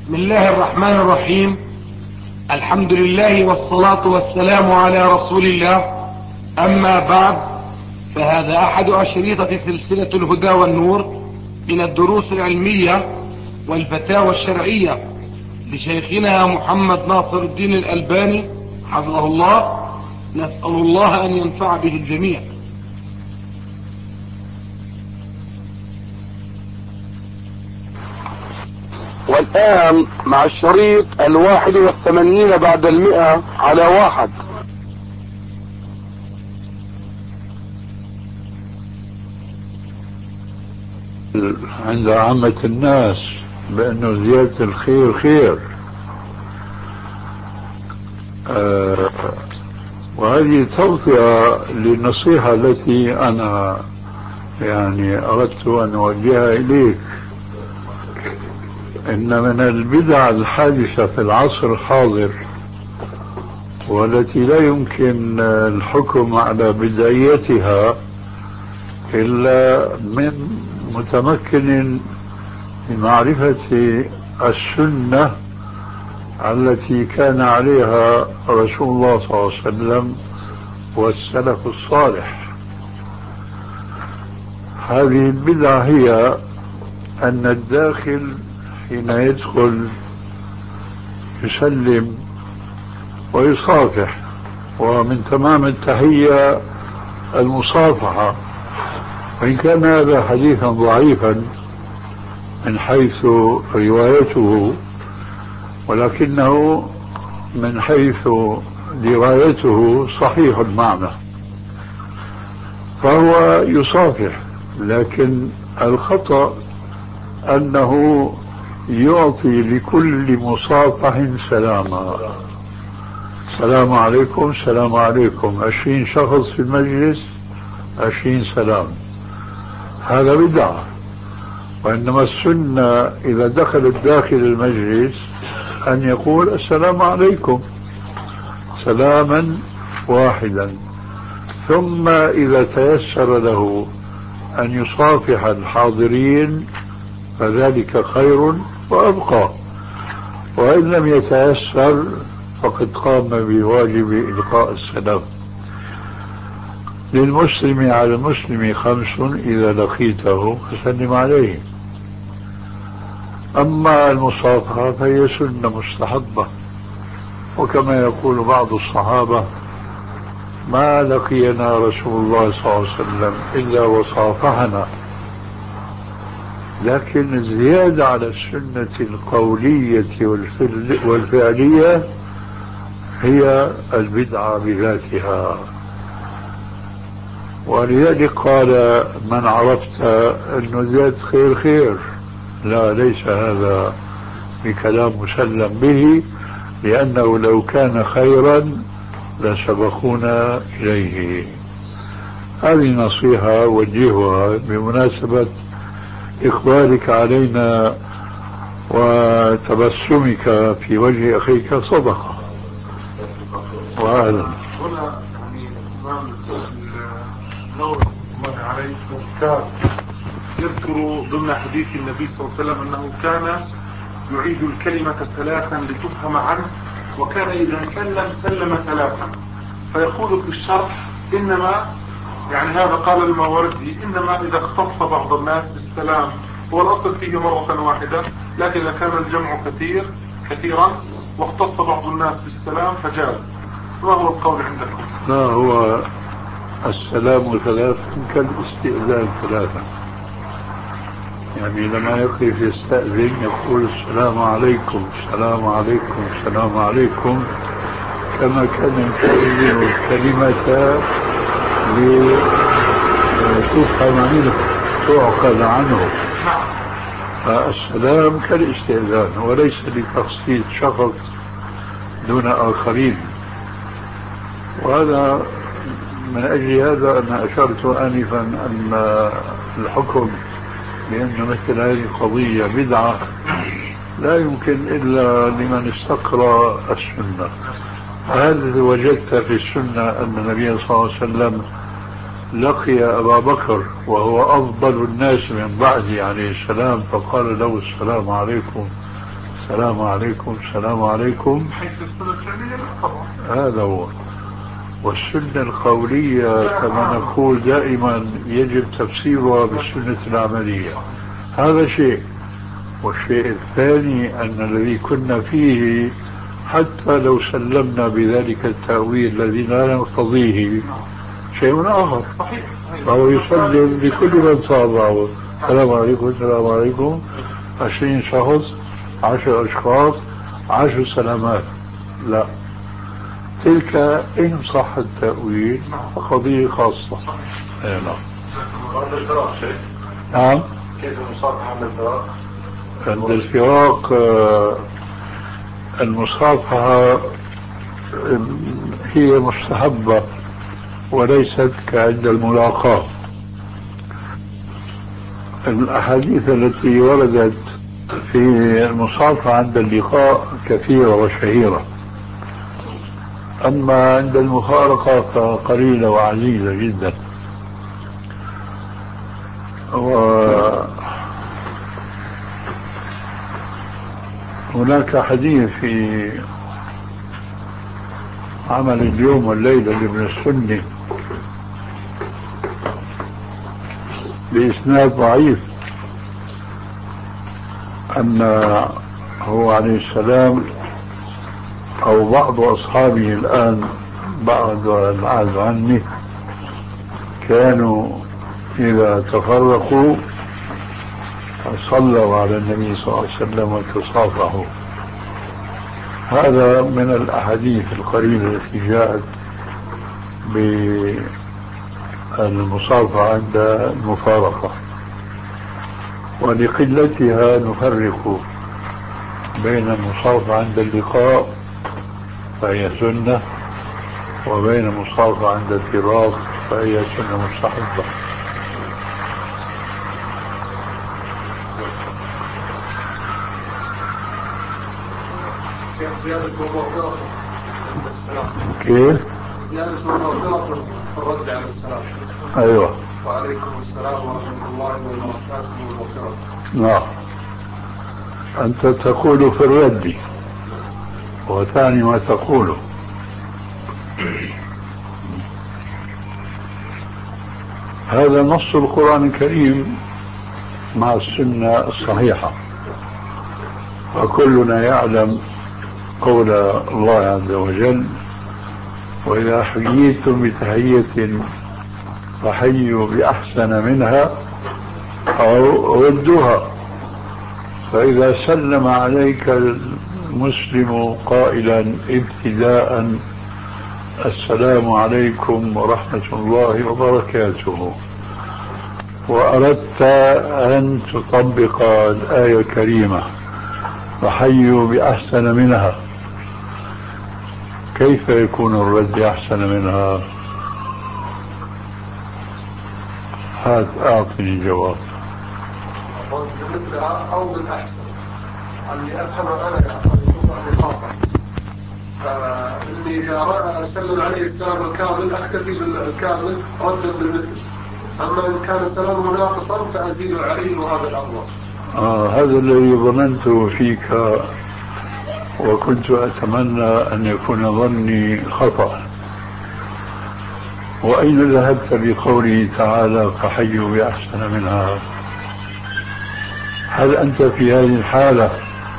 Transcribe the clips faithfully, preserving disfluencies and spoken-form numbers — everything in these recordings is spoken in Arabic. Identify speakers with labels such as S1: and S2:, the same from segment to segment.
S1: بسم الله الرحمن الرحيم. الحمد لله والصلاة والسلام على رسول الله. أما بعد، فهذا أحد أشريطة سلسلة الهدى والنور من الدروس العلمية والفتاوى الشرعية لشيخنا محمد ناصر الدين الألباني حفظه الله. نسأل الله أن ينفع به الجميع.
S2: والآن مع الشريط الواحد والثمانين بعد المئة على واحد.
S3: عند عامة الناس بأنه زيادة الخير خير، آه وهذه توصية للنصيحة التي أنا يعني أردت أن أوجهها إليك. إن من البدع الحادثة في العصر الحاضر والتي لا يمكن الحكم على بدعيتها إلا من متمكن من معرفة السنة التي كان عليها رسول الله صلى الله عليه وسلم والسلف الصالح. هذه البدعة هي أن الداخل حين يدخل يسلم ويصافح، ومن تمام التحية المصافحة، وإن كان هذا حديثا ضعيفا من حيث روايته، ولكنه من حيث درايته صحيح المعنى، فهو يصافح. لكن الخطأ أنه يعطي لكل مصافح سلاما. السلام عليكم، السلام عليكم، عشرين شخص في المجلس، عشرين سلام. هذا بدعة. وإنما السنة إذا دخل الداخل المجلس أن يقول السلام عليكم سلاما واحدا، ثم إذا تيسر له أن يصافح الحاضرين فذلك خير وأبقى، وإن لم يتيسر فقد قام بواجب إلقاء السلام. للمسلم على المسلم خمس إذا لقيته فسلم عليه. أما المصافحة فهي سنة مستحبة، وكما يقول بعض الصحابة: ما لقينا رسول الله صلى الله عليه وسلم إلا وصافحنا. لكن الزيادة على السنة القولية والفعلية هي البدعة بذاتها. ولذلك قال: من عرفت أنه زيادة خير خير. لا، ليس هذا بكلام مسلم به، لأنه لو كان خيرا لسبقونا إليه. هذه نصيحة وجهها بمناسبة إقبالك علينا وتبسمك في وجه أخيك صدقة. وأهلا.
S4: هنا يعني الإمام النووي رحمه الله عليه كان يذكر ضمن حديث النبي صلى الله عليه وسلم أنه كان يعيد الكلمة ثلاثا لتفهم عنه، وكان إذا سلم سلم ثلاثا. فيقول في الشرح: إنما يعني هذا قال الماوردي إنما إذا اختص بعض الناس بالسلام هو الأصل فيه مرة واحدة، لكن إذا كان الجمع كثير كثيرا واختص بعض الناس بالسلام فجاز. ما هو القول عندكم؟
S3: لا، هو السلام ثلاثا كالاستئذان ثلاثا. يعني لما يقف يستأذن يقول السلام عليكم، السلام عليكم، السلام عليكم، كما كان يكرر الكلمة لتفهم منه، تعقل عنه. فالسلام كالاستئذان وليس لتخصيص شخص دون آخرين. وهذا من أجل هذا أنا أشرت آنفا أن الحكم بأن مثل هذه القضية بدعة لا يمكن إلا لمن استقرأ السنة. هل وجدت في السنة أن النبي صلى الله عليه وسلم لقي أبا بكر وهو أفضل الناس من بعده عليه السلام فقال له السلام عليكم السلام عليكم السلام عليكم
S4: حيث السنة الفعلية لا طبعا.
S3: هذا هو. والسنة القولية كما نقول دائما يجب تفسيرها بالسنة العملية، هذا شيء. والشيء الثاني أن الذي كنا فيه حتى لو سلمنا بذلك التأويل الذي لا نقتضيه شيء آخر.
S4: صحيح صحيح.
S3: فهو يسلم لكل من صابه السلام عليكم السلام عليكم عشرين شخص عشر أشخاص عشر سلامات. لا، تلك إن صح التأويل قضية خاصة. أي نعم. نعم.
S4: كيف المصافحة عند الفراق؟
S3: عند الفراق المصافحة هي مستحبة وليست كعند الملاقاة. الأحاديث التي وردت في المصافحة عند اللقاء كثيرة وشهيرة، أما عند المفارقة فقليلة وعزيزة جدا. وهناك حديث في عمل اليوم والليلة لابن السني بإسناد ضعيف أن هو عليه السلام أو بعض أصحابه الآن بعض العهد عني كانوا إذا تفرقوا صلوا على النبي صلى الله عليه وسلم وتصافحوا. هذا من الأحاديث القليلة التي جاءت بالمصافحة عند المفارقة، ولقلتها نفرق بين المصافحة عند اللقاء فهي سنة، وبين المصافحة عند الفراق فهي سنة مستحبة. كيف؟
S4: زيادة المغفرة في الرد على السلام.
S3: أيوة.
S4: وعليكم السلام ورحمة الله وبركاته والمغفرة.
S3: نعم. أنت تقول في الرد وتعني ما تقوله. هذا نص القرآن الكريم مع السنة الصحيحة، وكلنا يعلم قول الله عز وجل: وإذا حييتم بتحية فحيوا بأحسن منها أو ردوها. فإذا سلم عليك المسلم قائلا ابتداء السلام عليكم ورحمة الله وبركاته، وأردت أن تطبق الآية الكريمة فحيوا بأحسن منها، كيف يكون الرد أحسن منها؟ هات أعطني جواب.
S4: بمثلها أو بالأحسن اللي أفهم أنا يا فإني إذا أسلم عليه السلام الكامل أكتفي بالكامل ردا بالمثل، أما إن كان سلامه ناقصا فأزيد عليه وهذا الأفضل.
S3: آه هذا الذي ظننته فيك، وكنت أتمنى أن يكون ظني خطأ. وأين ذهبت بقوله تعالى فحيوا بأحسن منها؟ هل أنت في هذه الحالة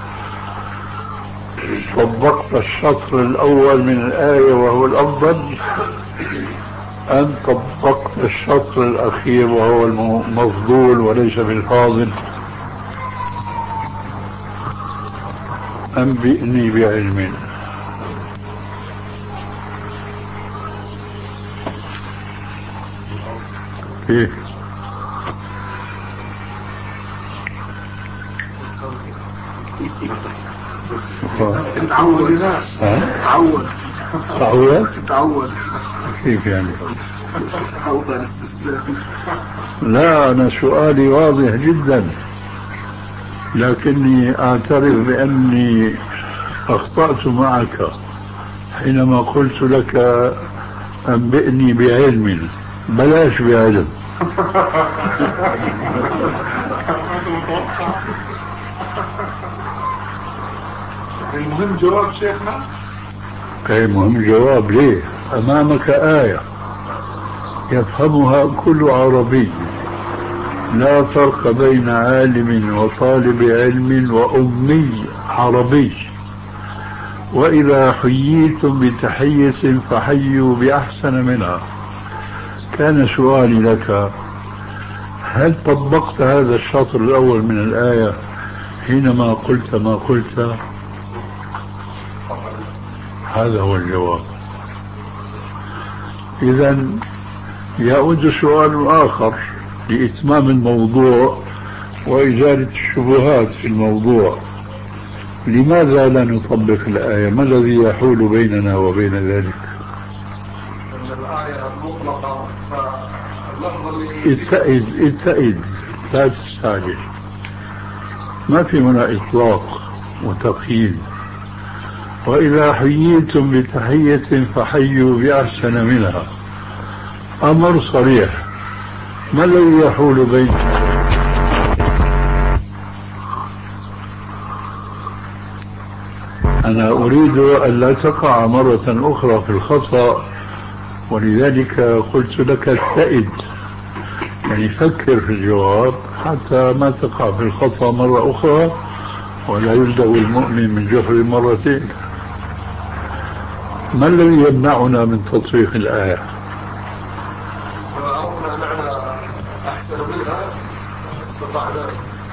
S3: طبقت الشطر الأول من الآية وهو الأفضل، أم طبقت الشطر الأخير وهو المفضول وليس بالفاضل؟ أنبئني بعلم. كيف؟
S4: تعود تعود
S3: تعود
S4: تعود
S3: كيف يعني؟
S4: تعود الاستسلام.
S3: لا، أنا سؤالي واضح جدا، لكني أعترف بأني أخطأت معك حينما قلت لك أنبئني بعلم، بلاش بعلم.
S4: يعني المهم جواب شيخنا.
S3: اي مهم جواب. ليه؟ امامك آية يفهمها كل عربي، لا فرق بين عالم وطالب علم وأمي عربي، وإذا حييتم بتحية فحيوا بأحسن منها. كان سؤالي لك، هل طبقت هذا الشطر الأول من الآية حينما قلت ما قلت؟ هذا هو الجواب. إذن يعود سؤال آخر لإتمام الموضوع وإزالة الشبهات في الموضوع. لماذا لا نطبق الآية؟ ما الذي يحول بيننا وبين ذلك؟
S4: الآية مطلقة،
S3: اتئد اتئد لا تستعجل. ما في هنا إطلاق وتقييد. وإذا حييتم بتحية فحيوا بأحسن منها، أمر صريح. ما الذي يحول بيننا؟ أنا أريد أن لا تقع مرة أخرى في الخطأ، ولذلك قلت لك اتئد، يعني فكر في الجواب حتى ما تقع في الخطأ مرة أخرى، ولا يلدغ المؤمن من جحر مرتين. ما الذي يمنعنا من تطبيق الآية؟
S4: وأردنا معنى أحسن منها استطعنا.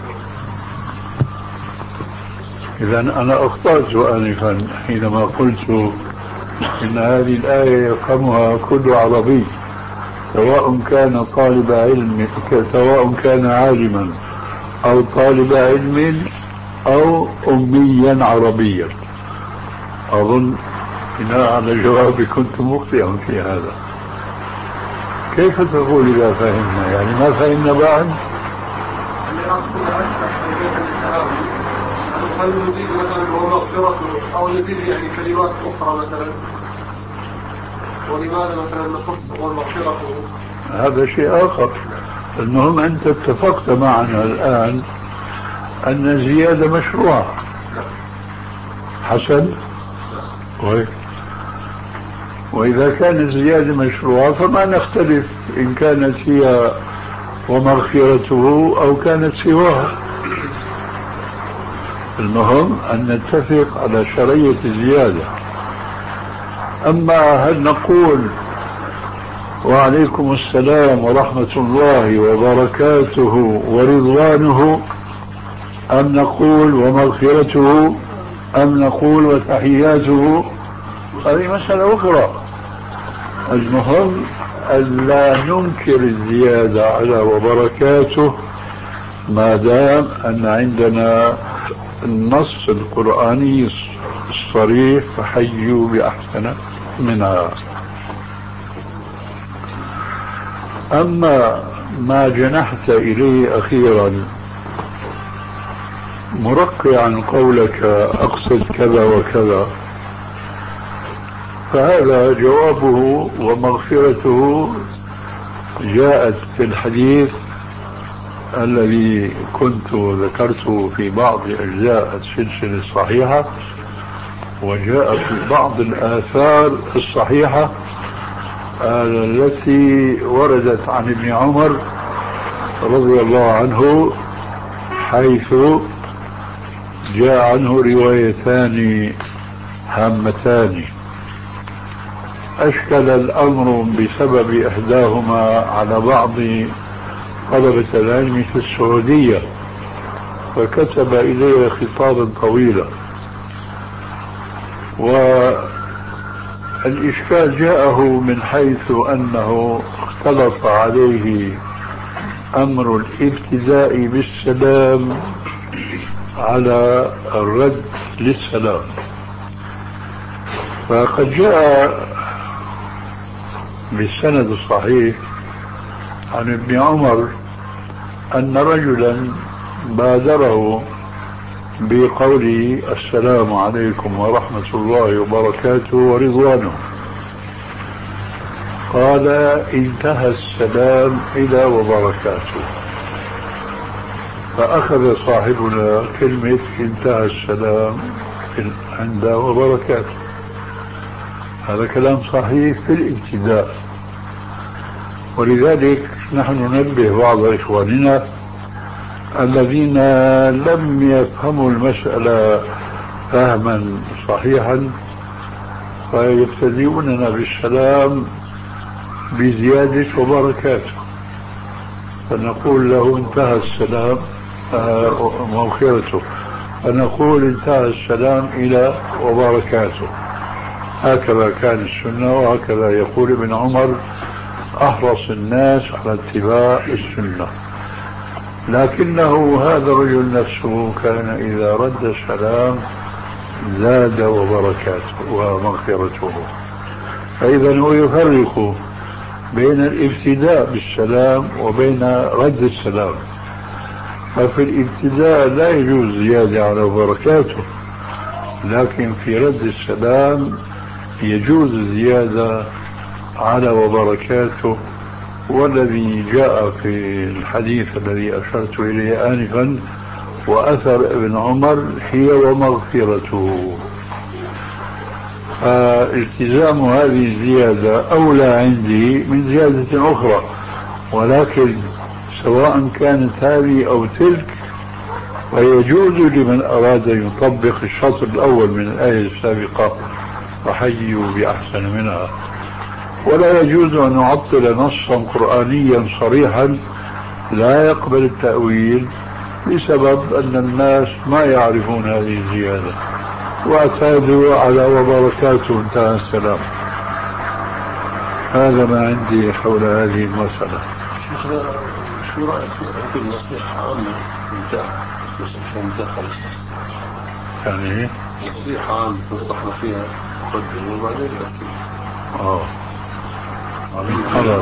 S3: إذا أنا أخطأت آنفا حينما قلت إن هذه الآية يفهمها كل عربي، سواء كان طالب علم، سواء كان عالما أو طالب علم أو أميا عربيا. أظن بناء على جوابي كنت مخطئا في هذا. كيف تقول إذا فهمنا؟ يعني ما فهمنا بعد؟
S4: هل نزيد مثلا ومغفرته أو نزيد يعني كلمات أخرى مثلا؟ ولماذا مثلا نخص ومغفرته؟
S3: هذا شيء آخر. المهم أنت اتفقت معنا الآن أن الزيادة مشروعة. حسن. وإذا كانت الزيادة مشروعة فما نختلف إن كانت هي ومغفرته أو كانت سواها. المهم أن نتفق على شرعية الزيادة. أما هل نقول وعليكم السلام ورحمة الله وبركاته ورضوانه، أم نقول ومغفرته، أم نقول وتحياته، هذه مسألة أخرى. المهم ألا ننكر الزيادة على وبركاته ما دام أن عندنا النص القرآني الصريح فحيوا بأحسن منها. أما ما جنحت إليه أخيرا مرقعا قولك أقصد كذا وكذا، فهذا جوابه ومغفرته جاءت في الحديث الذي كنت ذكرته في بعض أجزاء السلسلة الصحيحة، وجاء في بعض الآثار الصحيحة التي وردت عن ابن عمر رضي الله عنه، حيث جاء عنه روايتان هامتان أشكل الأمر بسبب إحداهما على بعض طلبة العلم في السعودية، فكتب إليه خطابا طويلا. والإشكال جاءه من حيث أنه اختلط عليه أمر الابتداء بالسلام على الرد للسلام. فقد جاء بالسند الصحيح عن ابن عمر أن رجلا بادره بقوله السلام عليكم ورحمة الله وبركاته ورضوانه، قال انتهى السلام إلى وبركاته، فأخذ صاحبنا كلمة انتهى السلام ولكن عند وبركاته. هذا كلام صحيح في الابتداء. ولذلك نحن ننبه بعض إخواننا الذين لم يفهموا المسألة فهما صحيحا فيبتدئوننا بالسلام بزيادة وبركاته، فنقول له انتهى السلام مغفرته، فنقول انتهى السلام إلى وبركاته. هكذا كان السنة، وهكذا يقول ابن عمر أحرص الناس على اتباع السنة. لكنه هذا الرجل نفسه كان إذا رد السلام زاد وبركاته ومغفرته. فإذا هو يفرق بين الابتداء بالسلام وبين رد السلام. ففي الابتداء لا يجوز زيادة على وبركاته، لكن في رد السلام يجوز زيادة على وبركاته. والذي جاء في الحديث الذي أشرت إليه آنفا وأثر ابن عمر هي ومغفرته. فالتزام هذه الزيادة أولى عندي من زيادة أخرى، ولكن سواء كانت هذه أو تلك فيجوز لمن أراد أن يطبق الشطر الأول من الآية السابقة وحيوا بأحسن منها. ولا يجوز أن نعطل نصا قرآنيا صريحا لا يقبل التأويل بسبب أن الناس ما يعرفون هذه الزيادة واعتادوا على وبركاته انتهى السلام. هذا ما عندي حول هذه المسألة.
S2: شو رأيك في النصيحة عامة مدخل
S3: يعني
S2: نصيحة عامة تنصحنا فيها تقدم وبعدين الأسئلة؟
S3: اه خلاص.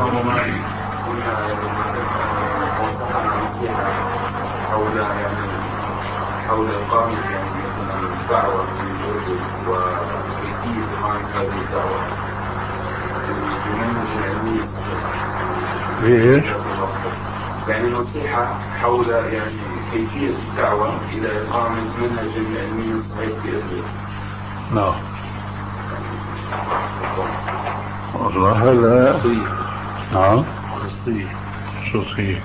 S4: حول يعني حول إقامة يعني مثلا الدعوة في الأردن وكيفية إقامة هذه الدعوة بالمنهج العلمي الصحيح.
S3: ليش؟
S4: يعني نصيحة حول يعني كيفية الدعوة إلى إقامة منهج علمي صحيح في الأردن.
S3: نعم. والله هذا نعم
S2: خصوصية
S3: خصوصية.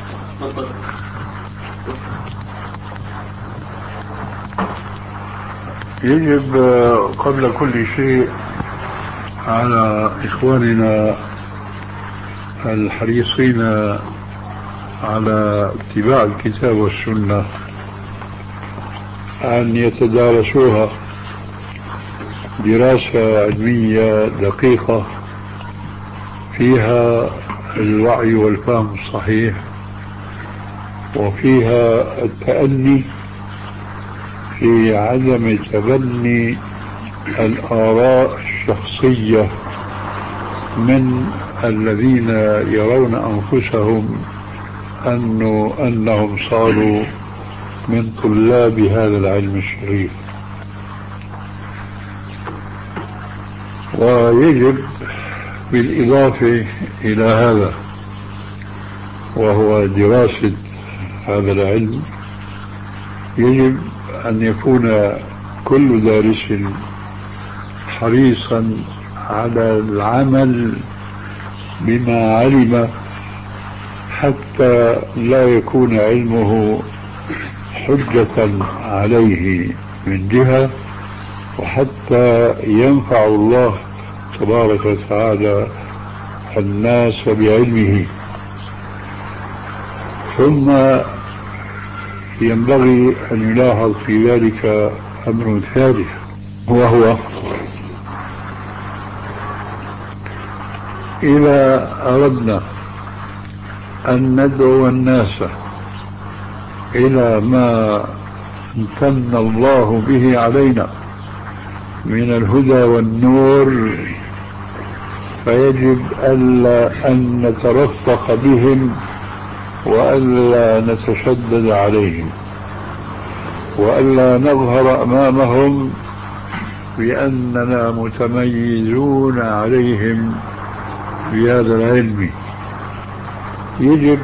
S3: يجب قبل كل شيء على إخواننا الحريصين على اتباع الكتاب والسنة أن يتدارسوها دراسة علمية دقيقة فيها الوعي والفهم الصحيح، وفيها التأني في عدم تبني الآراء الشخصية من الذين يرون أنفسهم أنه أنهم صاروا من طلاب هذا العلم الشريف. ويجب بالإضافة إلى هذا وهو دراسة هذا العلم يجب أن يكون كل دارس حريصا على العمل بما علم حتى لا يكون علمه حجة عليه من جهة، وحتى ينفع الله تبارك وتعالى الناس بعلمه. ثم ينبغي أن يلاحظ في ذلك أمر ثالث، وهو إذا أردنا أن ندعو الناس إلى ما امتن الله به علينا من الهدى والنور فيجب ألا أن نترفق بهم وألا نتشدد عليهم وألا نظهر أمامهم بأننا متميزون عليهم بهذا العلم. يجب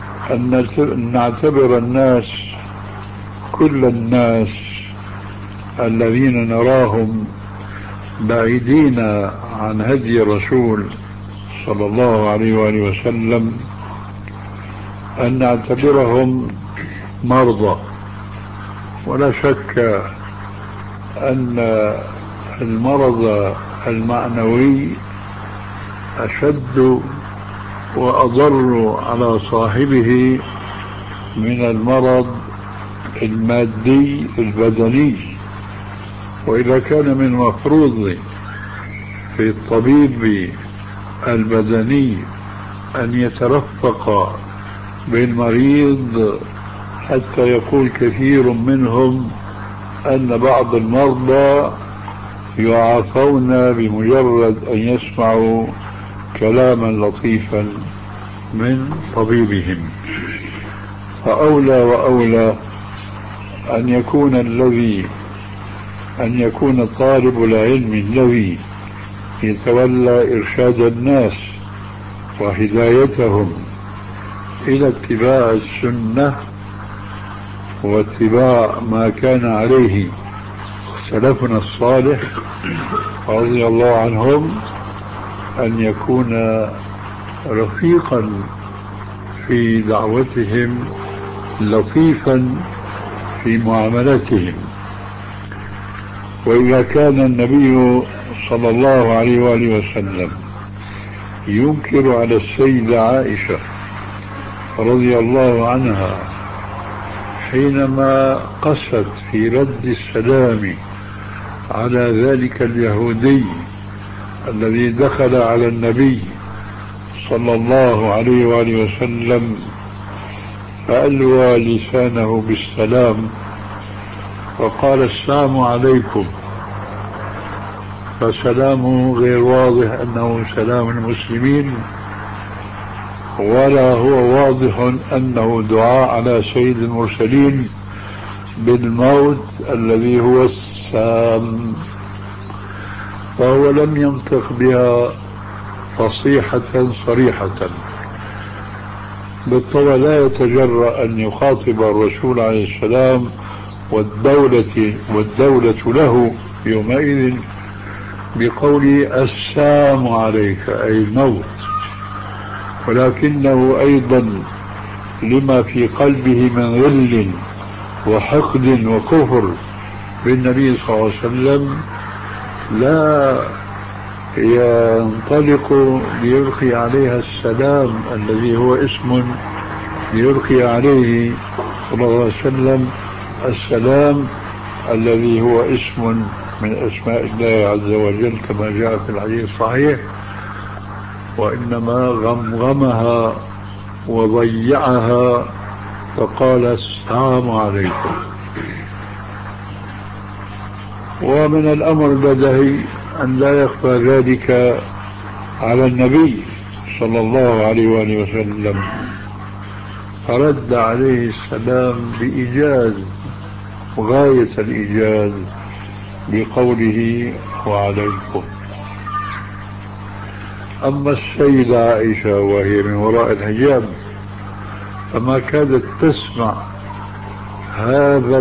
S3: أن نعتبر الناس كل الناس الذين نراهم بعيدين عن هدي الرسول صلى الله عليه وآله وسلم أن نعتبرهم مرضى. ولا شك أن المرض المعنوي أشد وأضر على صاحبه من المرض المادي البدني. وإذا كان من المفروض في الطبيب البدني أن يترفق بالمريض، حتى يقول كثير منهم أن بعض المرضى يعافون بمجرد أن يسمعوا كلاما لطيفا من طبيبهم. فأولى وأولى أن يكون الذي أن يكون طالب العلم الذي يتولى إرشاد الناس وهدايتهم إلى اتباع السنة واتباع ما كان عليه سلفنا الصالح رضي الله عنهم، أن يكون رفيقا في دعوتهم، لطيفا في معاملتهم. وإذا كان النبي صلى الله عليه وآله وسلم ينكر على السيدة عائشة رضي الله عنها حينما قست في رد السلام على ذلك اليهودي الذي دخل على النبي صلى الله عليه وآله وسلم فألوى لسانه بالسلام وقال السلام عليكم، فسلامه غير واضح أنه سلام المسلمين، ولا هو واضح أنه دعاء على سيد المرسلين بالموت الذي هو السام. فهو لم ينطق بها فصيحة صريحة. بالطبع لا يتجرأ أن يخاطب الرسول عليه السلام والدولة, والدولة له يومئذ بقول السلام عليك أي الموت، ولكنه أيضا لما في قلبه من غل وحقد وكفر بالنبي صلى الله عليه وسلم لا ينطلق ليلقي عليها السلام الذي هو اسم ليلقي عليه صلى الله عليه وسلم السلام الذي هو اسم من أسماء الله عز وجل كما جاء في الحديث الصحيح، وإنما غمغمها وضيعها فقال السلام عليكم. ومن الأمر البديهي أن لا يخفى ذلك على النبي صلى الله عليه وآله وسلم، فرد عليه السلام بإيجاز غاية الإيجاز بقوله وعليكم. أما السيدة عائشة وهي من وراء الحجاب فما كادت تسمع هذا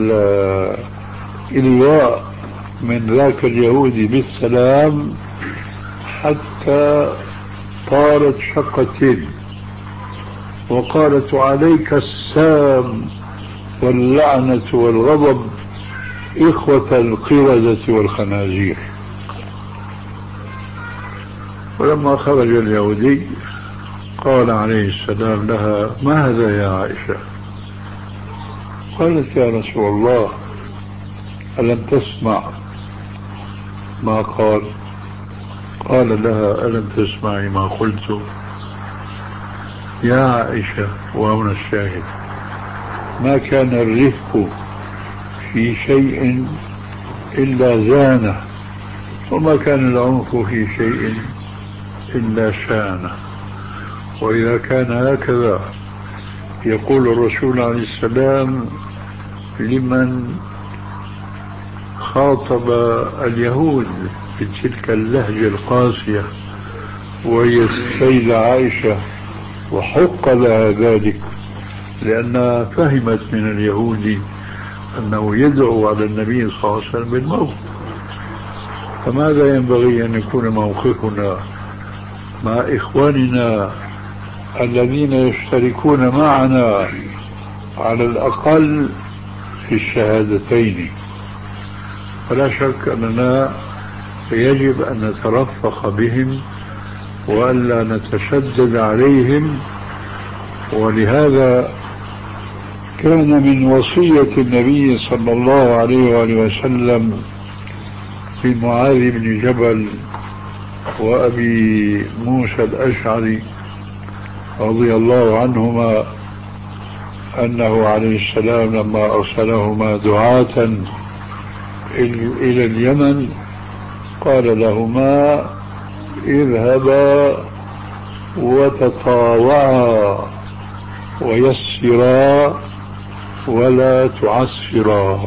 S3: الإلواء من ذاك اليهودي بالسلام حتى طارت شقتين وقالت عليك السام واللعنة والغضب إخوة القردة والخنازير. ولما خرج اليهودي قال عليه السلام لها ما هذا يا عائشة؟ قالت يا رسول الله ألم تسمع ما قال؟ قال لها ألم تسمعي ما قلت؟ يا عائشة، وهنا الشاهد، ما كان الرفق في شيء إلا زانه، وما كان العنف في شيء إلا شانه. وإذا كان هكذا يقول الرسول عليه السلام لمن خاطب اليهود بتلك اللهجة القاسية وهي السيدة عائشة، وحق لها ذلك لأنها فهمت من اليهود أنه يدعو على النبي صلى الله عليه وسلم بالموت. فماذا ينبغي أن يكون موقفنا مع إخواننا الذين يشتركون معنا على الأقل في الشهادتين؟ فلا شك أننا يجب أن نترفق بهم وألا نتشدد عليهم. ولهذا كان من وصية النبي صلى الله عليه وآله وسلم في معاذ بن جبل وأبي موسى الأشعري رضي الله عنهما أنه عليه السلام لما أرسلهما دعاة إلى اليمن قال لهما اذهبا وتطاوعا ويسرا ولا تعسرا.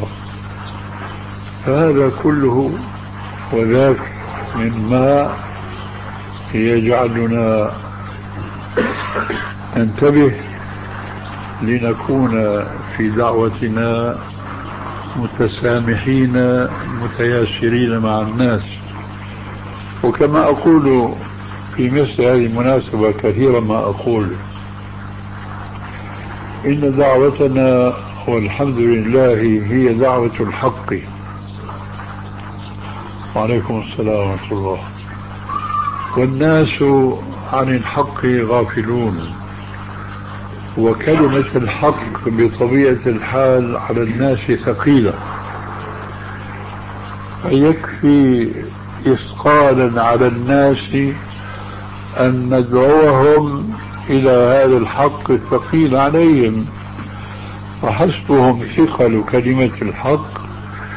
S3: هذا كله وذاك مما يجعلنا ننتبه لنكون في دعوتنا متسامحين متياسرين مع الناس. وكما أقول في مثل هذه المناسبة كثيرا ما أقول إن دعوتنا والحمد لله هي دعوة الحق. وعليكم السلام ورحمة الله. والناس عن الحق غافلون، وكلمة الحق بطبيعة الحال على الناس ثقيلة، فيكفي إثقالا على الناس أن ندعوهم إلى هذا الحق الثقيل عليهم، فحسبهم ثقل كلمة الحق.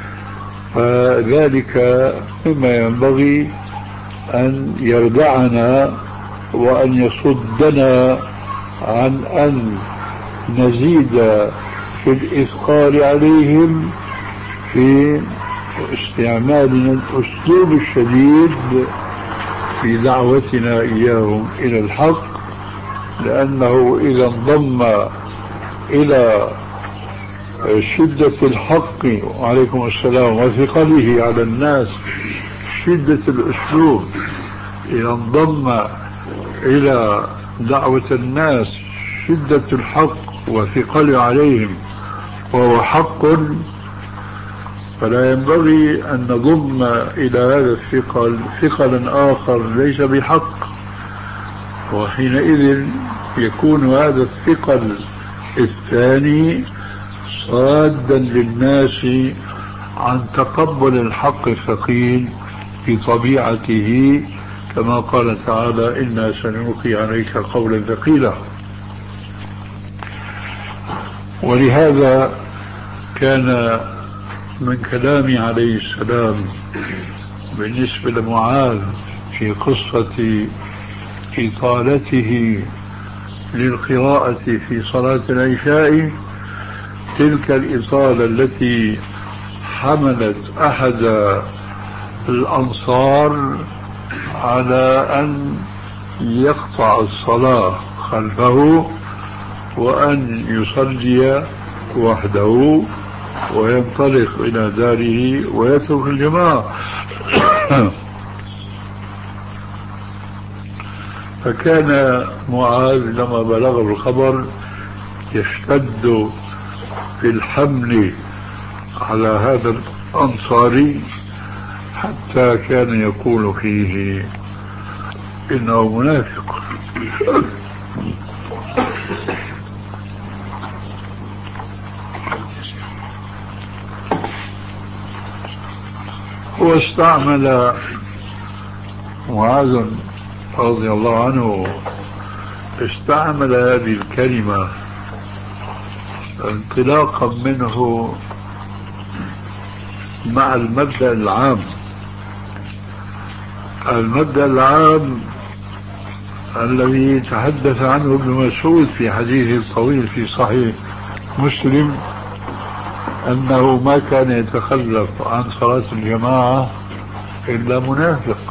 S3: فذلك مما ينبغي أن يردعنا وأن يصدنا عن أن نزيد في الإثقال عليهم في استعمالنا الأسلوب الشديد في دعوتنا إياهم إلى الحق، لأنه إذا انضم إلى شدة الحق وعليكم السلام وثقله على الناس شدة الأسلوب، إذا انضم إلى دعوة الناس شدة الحق وثقل عليهم وهو حق، فلا ينبغي أن نضم إلى هذا الثقل ثقلا آخر ليس بحق، وحينئذ يكون هذا الثقل الثاني صادا للناس عن تقبل الحق الثقيل بطبيعته، كما قال تعالى إنا سنلقي عليك قولا ثقيلا. ولهذا كان من كلام عليه السلام بالنسبة لمعاذ في قصة إطالته للقراءة في صلاة العشاء تلك الإطالة التي حملت أحد الأنصار على أن يقطع الصلاة خلفه وأن يصلي وحده وينطلق إلى داره ويترك الجماعة. فكان معاذ لما بلغ الخبر يشتد في الحمل على هذا الأنصاري حتى كان يقول فيه إنه منافق. واستعمل معاذ رضي الله عنه استعمل هذه الكلمة انطلاقا منه مع المبدأ العام. المبدأ العام الذي تحدث عنه ابن مسعود في حديثه الطويل في صحيح مسلم أنه ما كان يتخلف عن صلاة الجماعة إلا منافق.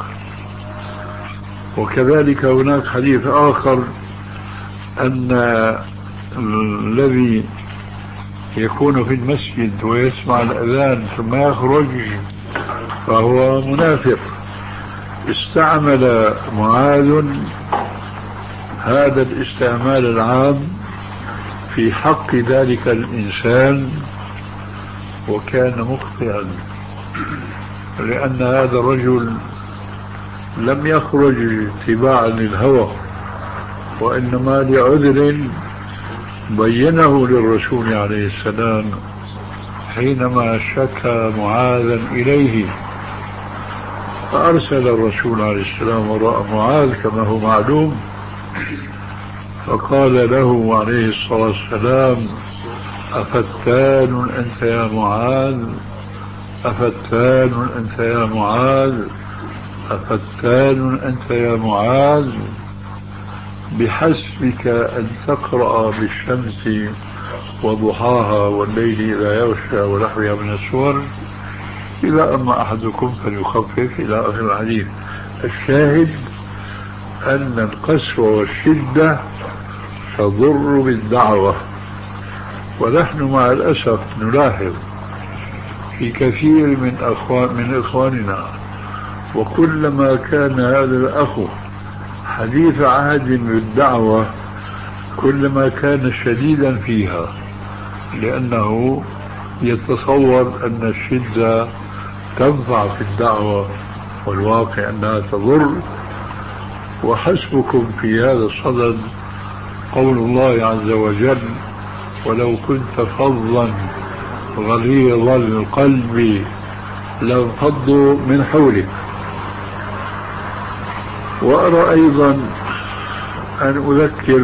S3: وكذلك هناك حديث آخر أن الذي يكون في المسجد ويسمع الأذان ثم يخرج فهو منافق. استعمل معاذ هذا الاستعمال العام في حق ذلك الإنسان وكان مخطئا، لأن هذا الرجل لم يخرج اتباعا للهوى، وإنما لعذر بينه للرسول عليه السلام حينما شكى معاذا إليه، فأرسل الرسول عليه السلام وراء معاذ كما هو معلوم، فقال له عليه الصلاة والسلام: أفتان أنت يا معاذ، أفتان أنت يا معاذ، أفتان أنت يا معاذ، بحسبك أن تقرأ بالشمس وضحاها والليل إذا يغشى ونحوها من السور، إذا أما أحدكم فليخفف إلى آخر الحديث. الشاهد أن القسوة والشدة تضر بالدعوة، ونحن مع الأسف نلاحظ في كثير من أخوان من إخواننا، وكلما كان هذا الأخ حديث عهد بالدعوة كلما كان شديدا فيها، لأنه يتصور أن الشدة تنفع في الدعوة، والواقع أنها تضر. وحسبكم في هذا الصدد قول الله عز وجل: ولو كنت فظا غليظ القلب لانفضوا من حولك. وأرى أيضا أن أذكر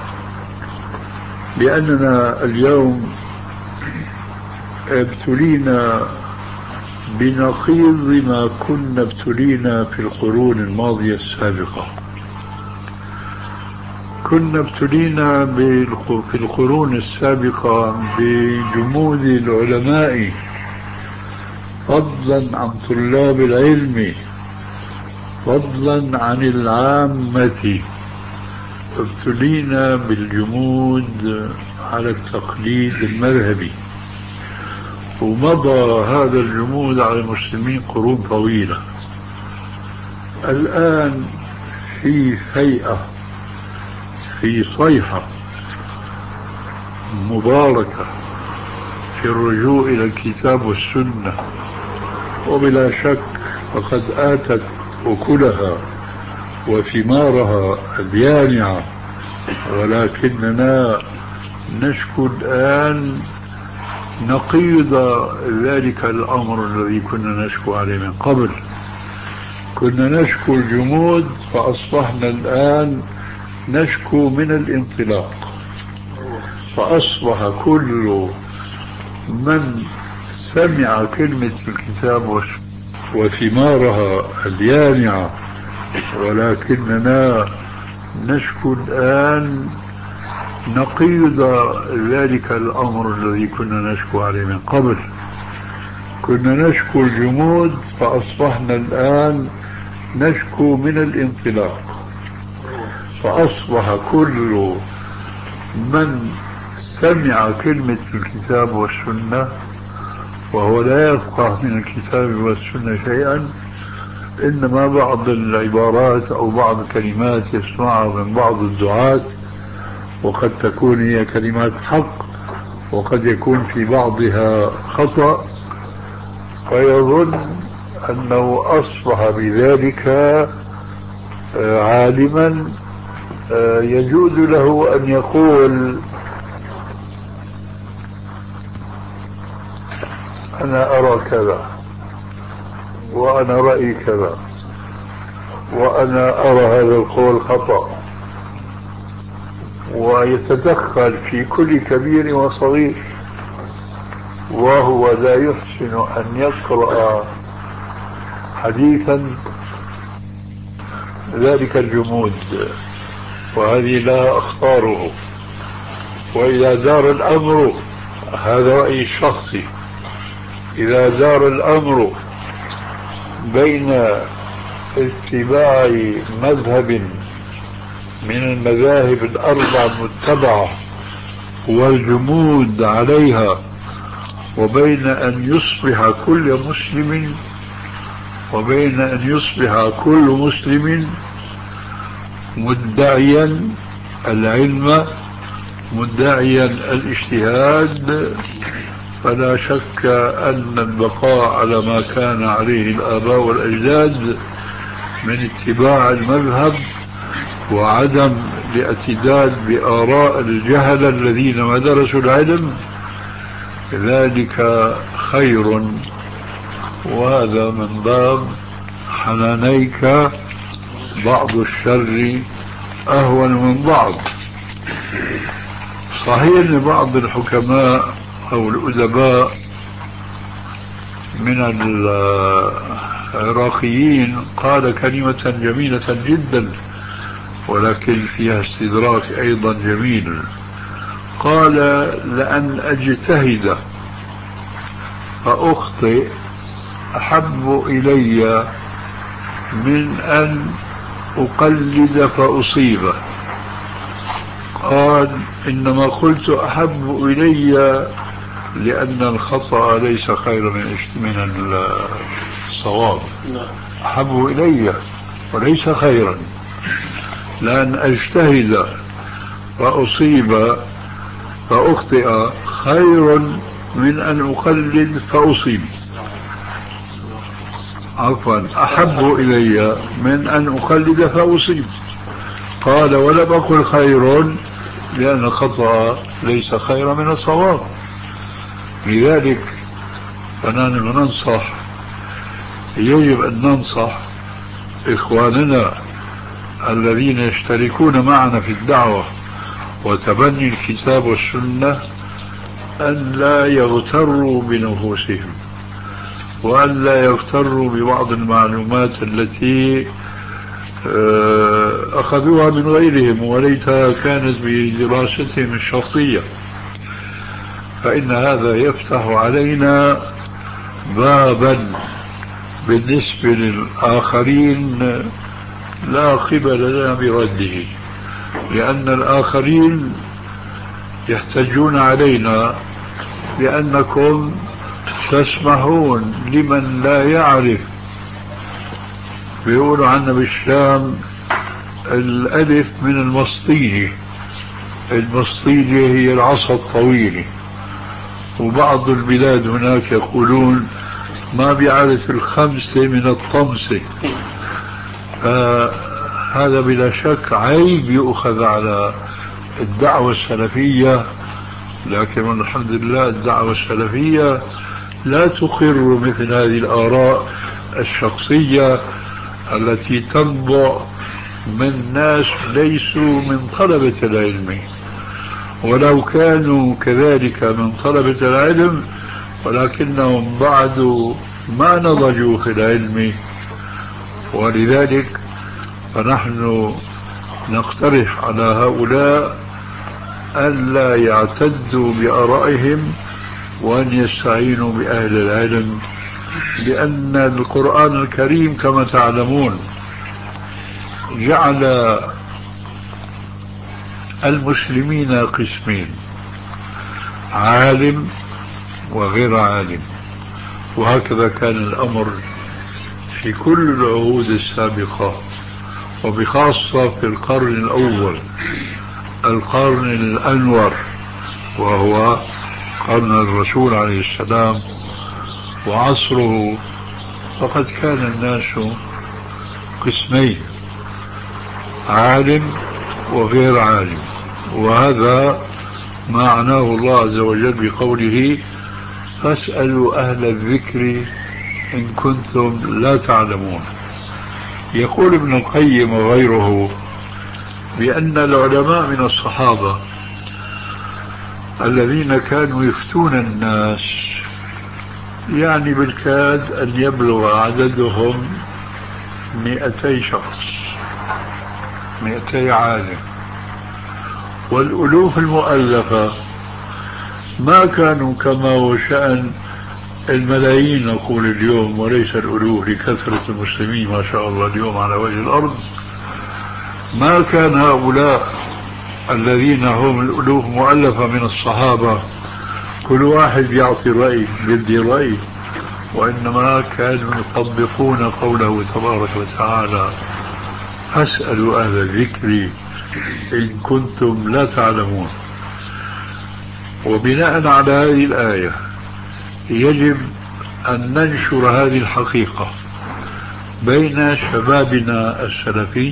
S3: بأننا اليوم ابتلينا بنقيض ما كنا ابتلينا في القرون الماضية السابقة. كنا ابتلينا في القرون السابقة بجمود العلماء فضلا عن طلاب العلم، فضلا عن العامة. ابتلينا بالجمود على التقليد المذهبي، ومضى هذا الجمود على المسلمين قرون طويلة. الآن في هيئة، في صيحة مباركة في الرجوع إلى الكتاب والسنة، وبلا شك فقد آتت أكلها وثمارها اليانعة، ولكننا نشكو الآن نقيض ذلك الأمر الذي كنا نشكو عليه من قبل. كنا نشكو الجمود فأصبحنا الآن نشكو من الانطلاق، فأصبح كل من سمع كلمة الكتاب وثمارها اليانعة، ولكننا نشكو الآن نقيض ذلك الأمر الذي كنا نشكو عليه من قبل. كنا نشكو الجمود فأصبحنا الآن نشكو من الانطلاق، فأصبح كل من سمع كلمة الكتاب والسنة وهو لا يفقه من الكتاب والسنة شيئا، إنما بعض العبارات أو بعض الكلمات يسمعها من بعض الدعاة، وقد تكون هي كلمات حق وقد يكون في بعضها خطأ، فيظن أنه أصبح بذلك عالما يجوز له أن يقول: أنا أرى كذا، وأنا رأيي كذا، وأنا أرى هذا القول خطأ، ويتدخل في كل كبير وصغير، وهو لا يحسن أن يقرأ حديثا ذلك الجمود، وهذه لا أختاره. وإذا دار الأمر، هذا رأيي الشخصي، إذا دار الأمر بين اتباع مذهب من المذاهب الأربع المتبعة والجمود عليها وبين أن يصبح كل مسلم وبين أن يصبح كل مسلم مدعيا العلم مدعيا الاجتهاد، فلا شك أن البقاء على ما كان عليه الآباء والأجداد من اتباع المذهب وعدم الاعتداد بآراء الجهل الذين ما درسوا العلم ذلك خير، وهذا من باب حنانيك بعض الشر أهون من بعض. صحيح أن بعض الحكماء أو الأدباء من العراقيين قال كلمة جميلة جدا ولكن فيها استدراك أيضا جميل، قال: لأن أجتهد فأخطئ أحب إلي من أن أقلد فأصيب. قال: إنما قلت أحب إلي لأن الخطأ ليس خير من الصواب، أحب إلي وليس خيرا، لأن أجتهد فأصيب فأخطئ خير من أن أقلد فأصيب، عفوا أحب إلي من أن أقلد فأصيب. قال: ولم أقل خير لأن الخطأ ليس خير من الصواب. لذلك فنحن ننصح، يجب أن ننصح إخواننا الذين يشتركون معنا في الدعوة وتبني الكتاب والسنة أن لا يغتروا بنفوسهم، وأن لا يغتروا ببعض المعلومات التي أخذوها من غيرهم وليتها كانت بدراستهم الشخصية، فإن هذا يفتح علينا بابا بالنسبة للآخرين لا قبل لنا برده، لأن الآخرين يحتجون علينا لأنكم تسمحون لمن لا يعرف. بيقولوا عنا بالشام الألف من المسطيلة، المسطيلة هي العصا الطويلة، وبعض البلاد هناك يقولون ما بيعرف الخمسة من الطمسة. فهذا بلا شك عيب يؤخذ على الدعوة السلفية، لكن الحمد لله الدعوة السلفية لا تقر مثل هذه الآراء الشخصية التي تنبع من ناس ليسوا من طلبة العلم، ولو كانوا كذلك من طلبة العلم ولكنهم بعد ما نضجوا في العلم. ولذلك فنحن نقترح على هؤلاء ألا يعتدوا بآرائهم وأن يستعينوا بأهل العلم، لأن القرآن الكريم كما تعلمون جعل المسلمين قسمين: عالم وغير عالم، وهكذا كان الأمر في كل العهود السابقة، وبخاصة في القرن الأول القرن الأنور وهو قرن الرسول عليه السلام وعصره، فقد كان الناس قسمين: عالم وغير عالم. وهذا ما معناه الله عز وجل بقوله: فاسألوا أهل الذكر إن كنتم لا تعلمون. يقول ابن القيم وغيره بأن العلماء من الصحابة الذين كانوا يفتون الناس يعني بالكاد أن يبلغ عددهم مئتي شخص، مئتي عالم، والألوف المؤلفة ما كانوا كما هو شأن الملايين نقول اليوم، وليس الألوف لكثرة المسلمين ما شاء الله اليوم على وجه الأرض. ما كان هؤلاء الذين هم الألوف مؤلفة من الصحابة كل واحد يعطي رأي بدي رأي، وإنما كانوا يطبقون قوله تبارك وتعالى: فاسألوا أهل الذكر إن كنتم لا تعلمون. وبناء على هذه الآية يجب أن ننشر هذه الحقيقة بين شبابنا السلفي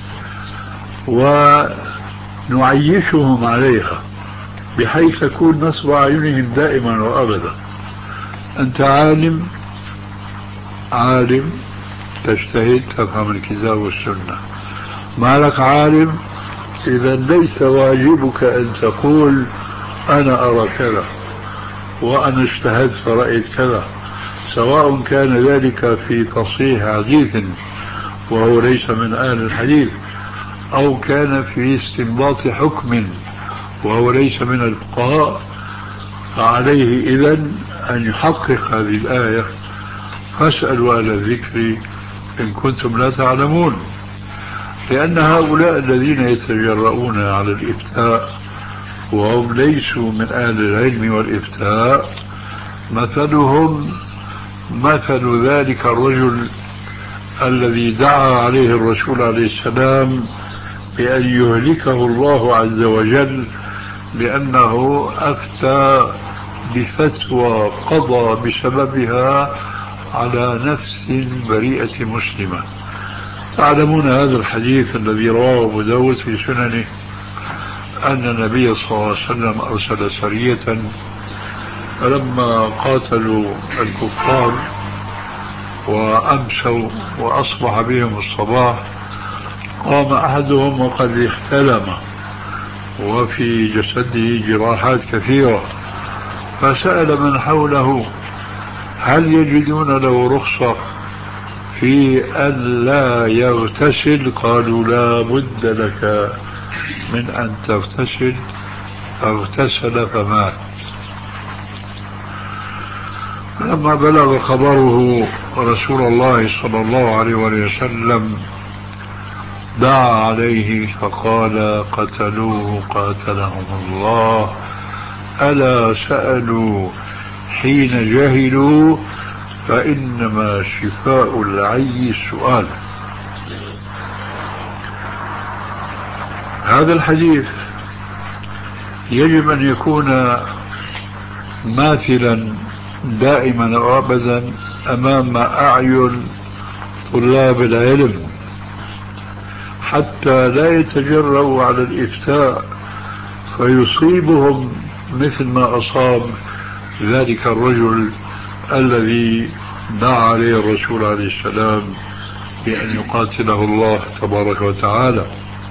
S3: ونعيشهم عليها، بحيث تكون نصب أعينهم دائما وأبدا. أنت عالم عالم تجتهد تفهم الكتاب والسنة، ما لك عالم إذا ليس واجبك أن تقول أنا أرى كذا وأنا اجتهدت فرأيت كذا، سواء كان ذلك في تصحيح حديث وهو ليس من أهل الحديث، أو كان في استنباط حكم وهو ليس من الفقهاء. فعليه إذن أن يحقق هذه الآية: فاسألوا أهل الذكر إن كنتم لا تعلمون. لأن هؤلاء الذين يتجرؤون على الإفتاء وهم ليسوا من أهل العلم والإفتاء مثلهم مثل ذلك الرجل الذي دعا عليه الرسول عليه السلام بأن يهلكه الله عز وجل لأنه أفتى بفتوى قضى بسببها على نفس بريئة مسلمة. تعلمون هذا الحديث الذي رواه أبو داود في سننه أن النبي صلى الله عليه وسلم أرسل سرية، فلما قاتلوا الكفار وأمسوا وأصبح بهم الصباح قام أحدهم وقد احتلم وفي جسده جراحات كثيرة، فسأل من حوله: هل يجدون له رخصة في أن لا يغتسل؟ قالوا: لا بد لك من أن تغتسل. فاغتسل فمات. لما بلغ خبره رسول الله صلى الله عليه وسلم دعا عليه فقال: قتلوه قاتلهم الله، ألا سألوا حين جهلوا فإنما شفاء العي السؤال. هذا الحديث يجب أن يكون ماثلا دائما وابدا أمام أعين طلاب العلم، حتى لا يتجرؤوا على الإفتاء فيصيبهم مثل ما أصاب ذلك الرجل الذي دعا عليه الرسول عليه السلام بأن يقاتله الله تبارك وتعالى.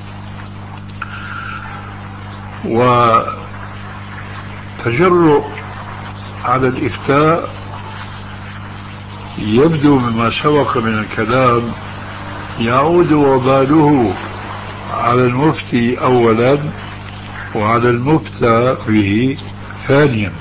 S3: وتجرؤ على الإفتاء يبدو مما سبق من الكلام يعود وباله على المفتي أولا وعلى المفتى به ثانيا.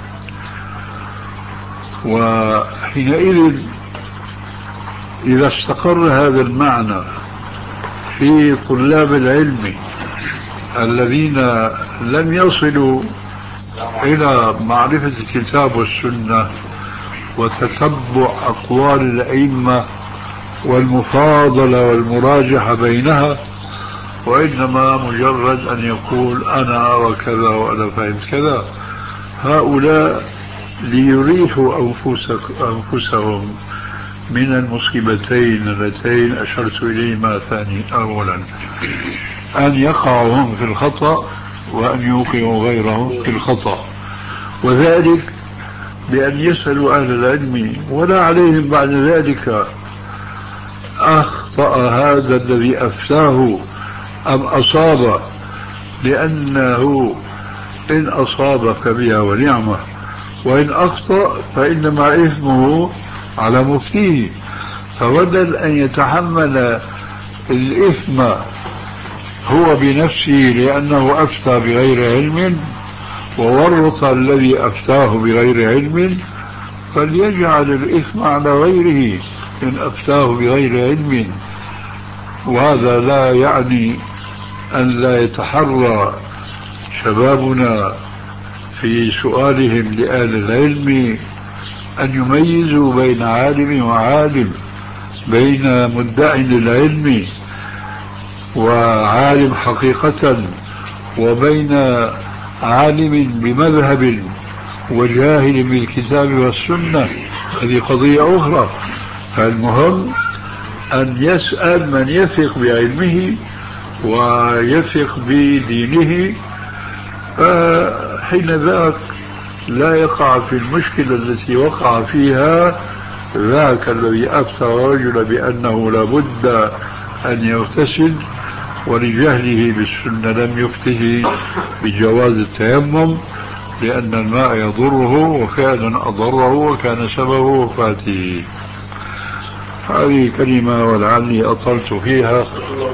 S3: وحينئذ إذا استقر هذا المعنى في طلاب العلم الذين لم يصلوا إلى معرفة الكتاب والسنة وتتبع أقوال الأئمة والمفاضلة والمراجحة بينها، وإنما مجرد أن يقول أنا أرى كذا وأنا فهمت كذا، هؤلاء ليريحوا أنفسهم من المصيبتين اللتين أشرت إليهما ثاني أولا: أن يقعوا هم في الخطأ وأن يوقعوا غيرهم في الخطأ، وذلك بأن يسألوا أهل العلم ولا عليهم بعد ذلك أخطأ هذا الذي أفتاه أم أصاب، لأنه إن أصاب فبها ونعمة، وإن أخطأ فإنما إثمه على مفتيه. فبدل أن يتحمل الإثم هو بنفسه لأنه أفتى بغير علم وورط الذي أفتاه بغير علم، فليجعل الإثم على غيره إن أفتاه بغير علم. وهذا لا يعني أن لا يتحرى شبابنا في سؤالهم لأهل العلم أن يميزوا بين عالم وعالم، بين مدعي للعلم وعالم حقيقة، وبين عالم بمذهب وجاهل بالكتاب والسنة. هذه قضية أخرى. فالمهم أن يسأل من يثق بعلمه ويثق بدينه، فحين ذاك لا يقع في المشكلة التي وقع فيها ذاك الذي أفتى الرجل بأنه لابد أن يغتسل، ولجهله بالسنة لم يفته بجواز التيمم لأن الماء يضره، وفعلا أضره وكان سبب وفاته. هذه كلمة ولعلي أطلت فيها،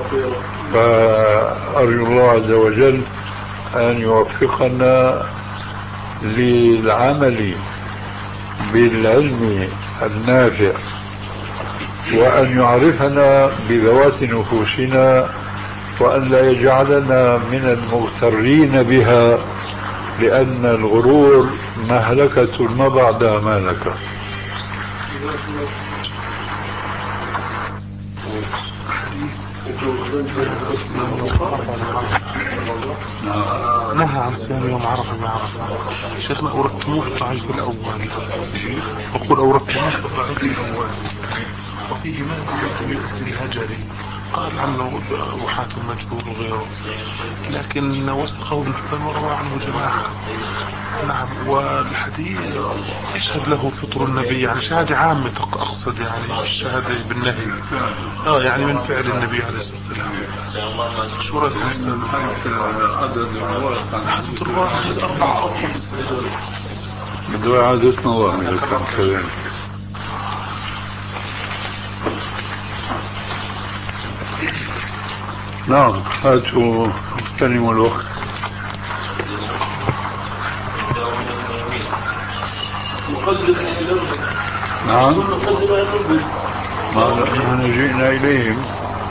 S3: فأرجو الله عز وجل أن يوفقنا للعمل بالعلم النافع، وأن يعرفنا بذوات نفوسنا، وأن لا يجعلنا من المغترين بها، لأن الغرور مهلكة ما بعدها مهلكة.
S4: نهى عن صيام يوم عرفة بعرفة. شيخنا أوردتموه في الضعيف الأول، أقول أوردتموه في الضعيف الأول، وفيه ما يؤتي الهجري قال عنه وحاتم مجهول وغيره، لكن وثقه ابن حبان وروى عنه جماعة. نعم. والحديث يشهد له فطر النبي، يعني شهادة عامة أقصد، يعني الشهادة بالنهي اه يعني من فعل النبي عليه الصلاة والسلام. شو رأيكم أستاذ؟
S3: عدد
S4: عدد الواحد أربعة أو خمسة
S3: بدو عادتنا واحدة كذلك. نعم، هاتوا اغتنموا الوقت. نعم، ما نحن جئنا إليهم.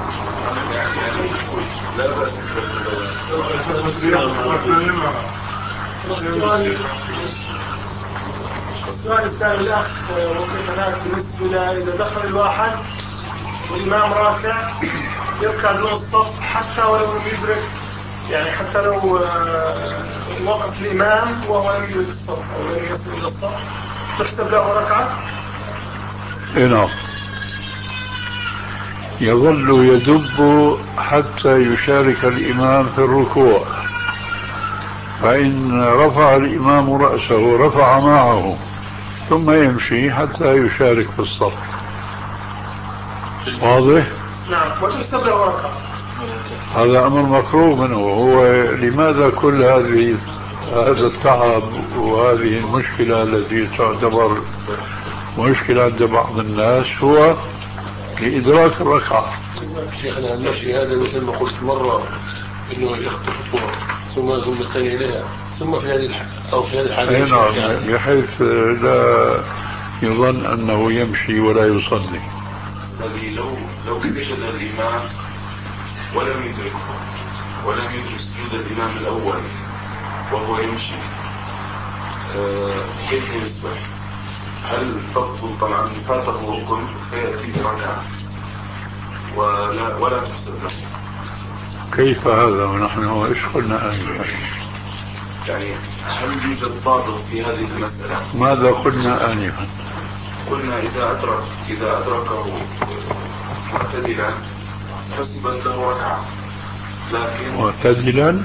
S4: لا بأس.
S5: السؤال الثاني الأخ وكيف هناك بالنسبة إذا دخل الواحد والإمام راكع يركع دون الصف حتى ولو لم يدرك، يعني حتى لو وقف الإمام وهو لم يدرك الصف أو لم يصل إلى الصف تحسب له ركعة؟
S3: نعم، يظل يدب حتى يشارك الإمام في الركوع، فإن رفع الإمام رأسه رفع معه، ثم يمشي حتى يشارك في الصف. واضح؟
S5: نعم، وتحسب له ركعة.
S3: هذا أمر مفروغ منه. هو لماذا كل هذه هذا التعب وهذه المشكلة التي تعتبر مشكلة عند بعض الناس؟ هو لإدراك الركعة.
S2: شيخنا المشي هذا مثل ما قلت مرة إنه يخطو خطوة ثم ثم يستني إليها، ثم في هذه أو في هذه الحالة
S3: نعم، بحيث لا يظن أنه يمشي ولا يصلي.
S6: لو لو سجد الإمام ولم يدركه ولم يدرك سجود الإمام الأول وهو يمشي، آه كيف يصبح؟ هل تبطل؟ طبعا فاته ركن فيأتي ركعة ولا ولا تحسب له.
S3: كيف هذا ونحن ايش قلنا آنفا؟
S6: يعني هل يوجد ضابط في هذه المسألة؟
S3: ماذا قلنا آنفا؟
S6: قلنا إذا أدرك إذا أدركه معتدلا حسبت له ركعة، لكن
S3: معتدلا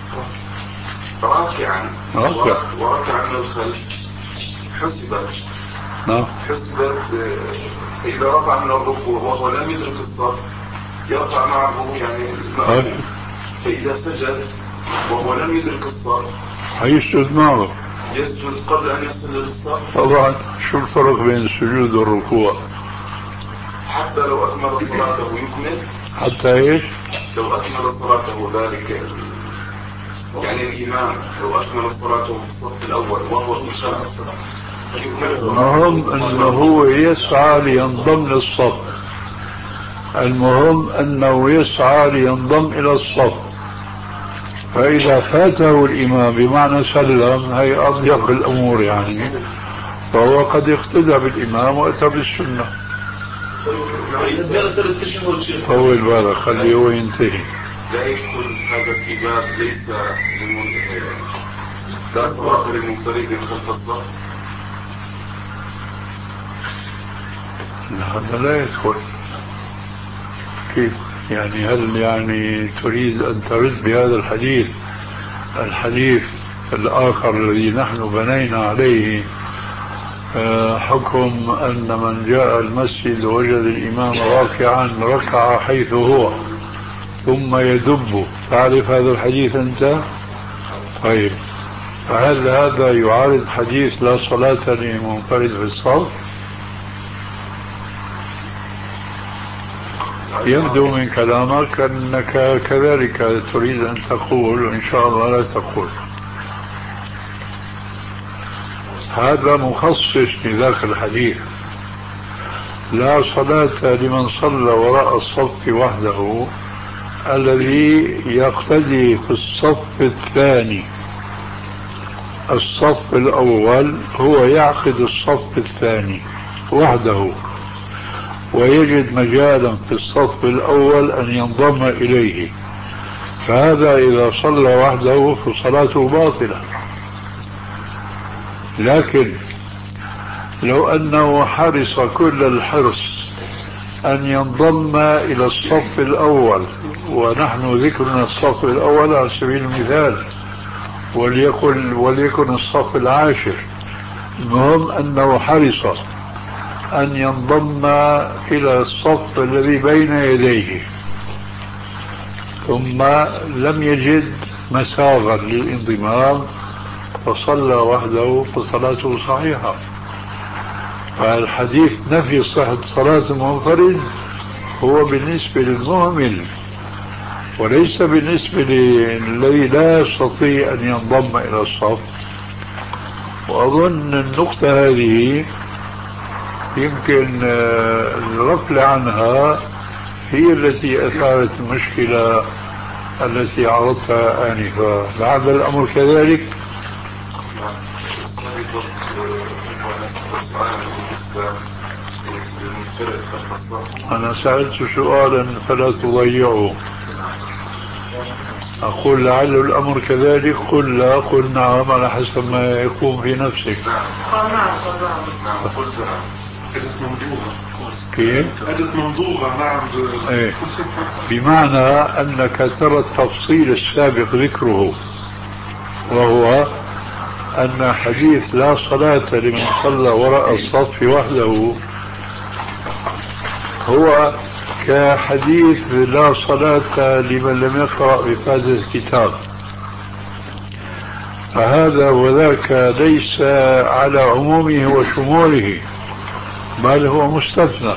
S6: راكعا
S3: راكع
S6: وركع من الخلف حسبت
S3: نعم
S6: حسبت إذا رفع من الركوع وهو لم يدرك الصف يرفع معه يعني المأموم، فإذا سجد وهو لم يدرك الصف
S3: حيسجد معه،
S6: يسجد قبل أن يصل للصف.
S3: طبعا شو الفرق بين السجود والركوع؟
S6: حتى لو أكمل صلاته يكمل،
S3: حتى ايش؟
S6: لو أكمل صلاته ذلك يعني الإمام لو أكمل صلاته في الصف الأول وهو في خلف
S3: المهم أنه هو يسعى لينضم للصف، المهم أنه يسعى لينضم إلى الصف، فإذا فاته الإمام بمعنى سلم هي أضيق الأمور يعني، فهو قد اقتدى بالإمام وأتى بالسنة. طول بالك خليه هو ينتهي.
S6: لا يكون هذا الإمام ليس لا صلاة للمنفرد خلف الصف.
S3: لا هذا لا يدخل. كيف يعني؟ هل يعني تريد أن ترد بهذا الحديث الحديث الآخر الذي نحن بنينا عليه حكم أن من جاء المسجد وجد الإمام راكعا ركع حيث هو ثم يدب؟ تعرف هذا الحديث أنت؟ طيب، فهل هذا يعارض حديث لا صلاة لمنفرد في الصف؟ يبدو من كلامك أنك كذلك تريد أن تقول، وإن شاء الله لا تقول. هذا مخصص لذاك الحديث: لا صلاة لمن صلى وراء الصف وحده، الذي يقتدي في الصف الثاني. الصف الأول هو يعقد الصف الثاني وحده، ويجد مجالا في الصف الأول أن ينضم إليه، فهذا إذا صلى وحده فصلاته باطلة. لكن لو أنه حرص كل الحرص أن ينضم إلى الصف الأول، ونحن ذكرنا الصف الأول على سبيل المثال، وليكن, وليكن الصف العاشر، المهم أنه حرص أن ينضم إلى الصف الذي بين يديه ثم لم يجد مساغا للانضمام فصلى وحده فصلاته صحيحة. فالحديث نفي صحة صلاة المنفرد هو بالنسبة للمهمل، وليس بالنسبة للذي لا يستطيع أن ينضم إلى الصف. وأظن النقطة هذه يمكن الغفلة عنها هي التي أثارت المشكلة التي عرضتها آنفا. لعل الأمر كذلك. أنا سألت سؤالا فلا تضيعه. أقول لعل الأمر كذلك؟ قل لا، قل نعم، على حسب ما يكون في نفسك. كيف؟
S4: أجت ممضوغة. نعم.
S3: ايه. بمعنى أنك ترى التفصيل السابق ذكره، وهو أن حديث لا صلاة لمن صلى وراء الصف وحده هو كحديث لا صلاة لمن لم يقرأ بفاتحة الكتاب، فهذا وذاك ليس على عمومه وشموله، بل هو مستثنى.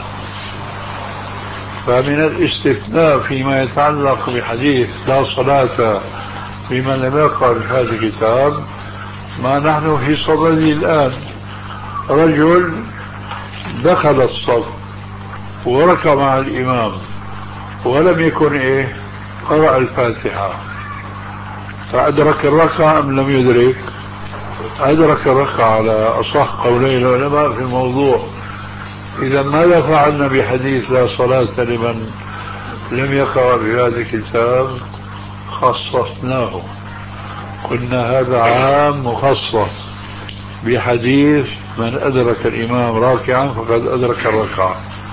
S3: فمن الاستثناء فيما يتعلق بحديث لا صلاة لمن لم يقرأ بفاتحة الكتاب ما نحن في صدده الآن. رجل دخل الصف وركع مع الإمام ولم يكن إيه قرأ الفاتحة، فأدرك الركعة أم لم يدرك؟ أدرك الركعة على أصح قولي العلماء في الموضوع. إذا ماذا فعلنا بحديث لا صلاة لمن لم يقرأ بهذا الكتاب؟ خصصناه، قلنا هذا عام مخصص بحديث من أدرك الإمام راكعا فقد أدرك الركعة.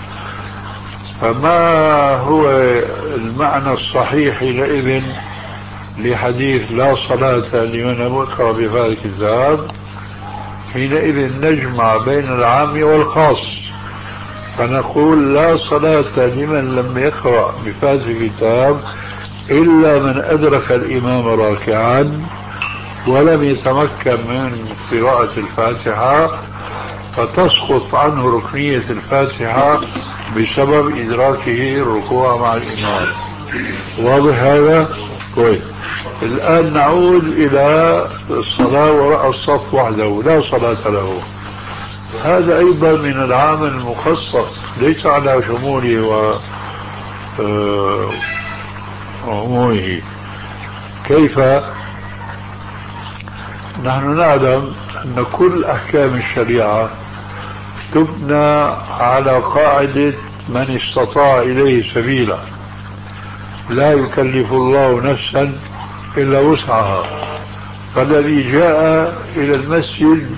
S3: فما هو المعنى الصحيح حينئذ لحديث لا صلاة لمن لم يقرأ بهذا الكتاب؟ حينئذ نجمع بين العام والخاص، فنقول لا صلاة لمن لم يقرأ بفاتحة الكتاب إلا من أدرك الإمام راكعا ولم يتمكن من قراءة الفاتحة، فتسقط عنه ركنية الفاتحة بسبب إدراكه الركوع مع الإمام. واضح هذا؟ كويس. الآن نعود إلى الصلاة وراء الصف وحده لا صلاة له. هذا أيضا من العام المخصص، ليس على شموله وعمومه. كيف؟ نحن نعلم أن كل أحكام الشريعة تبنى على قاعدة من استطاع إليه سبيلا، لا يكلف الله نفسا إلا وسعها. فالذي جاء إلى المسجد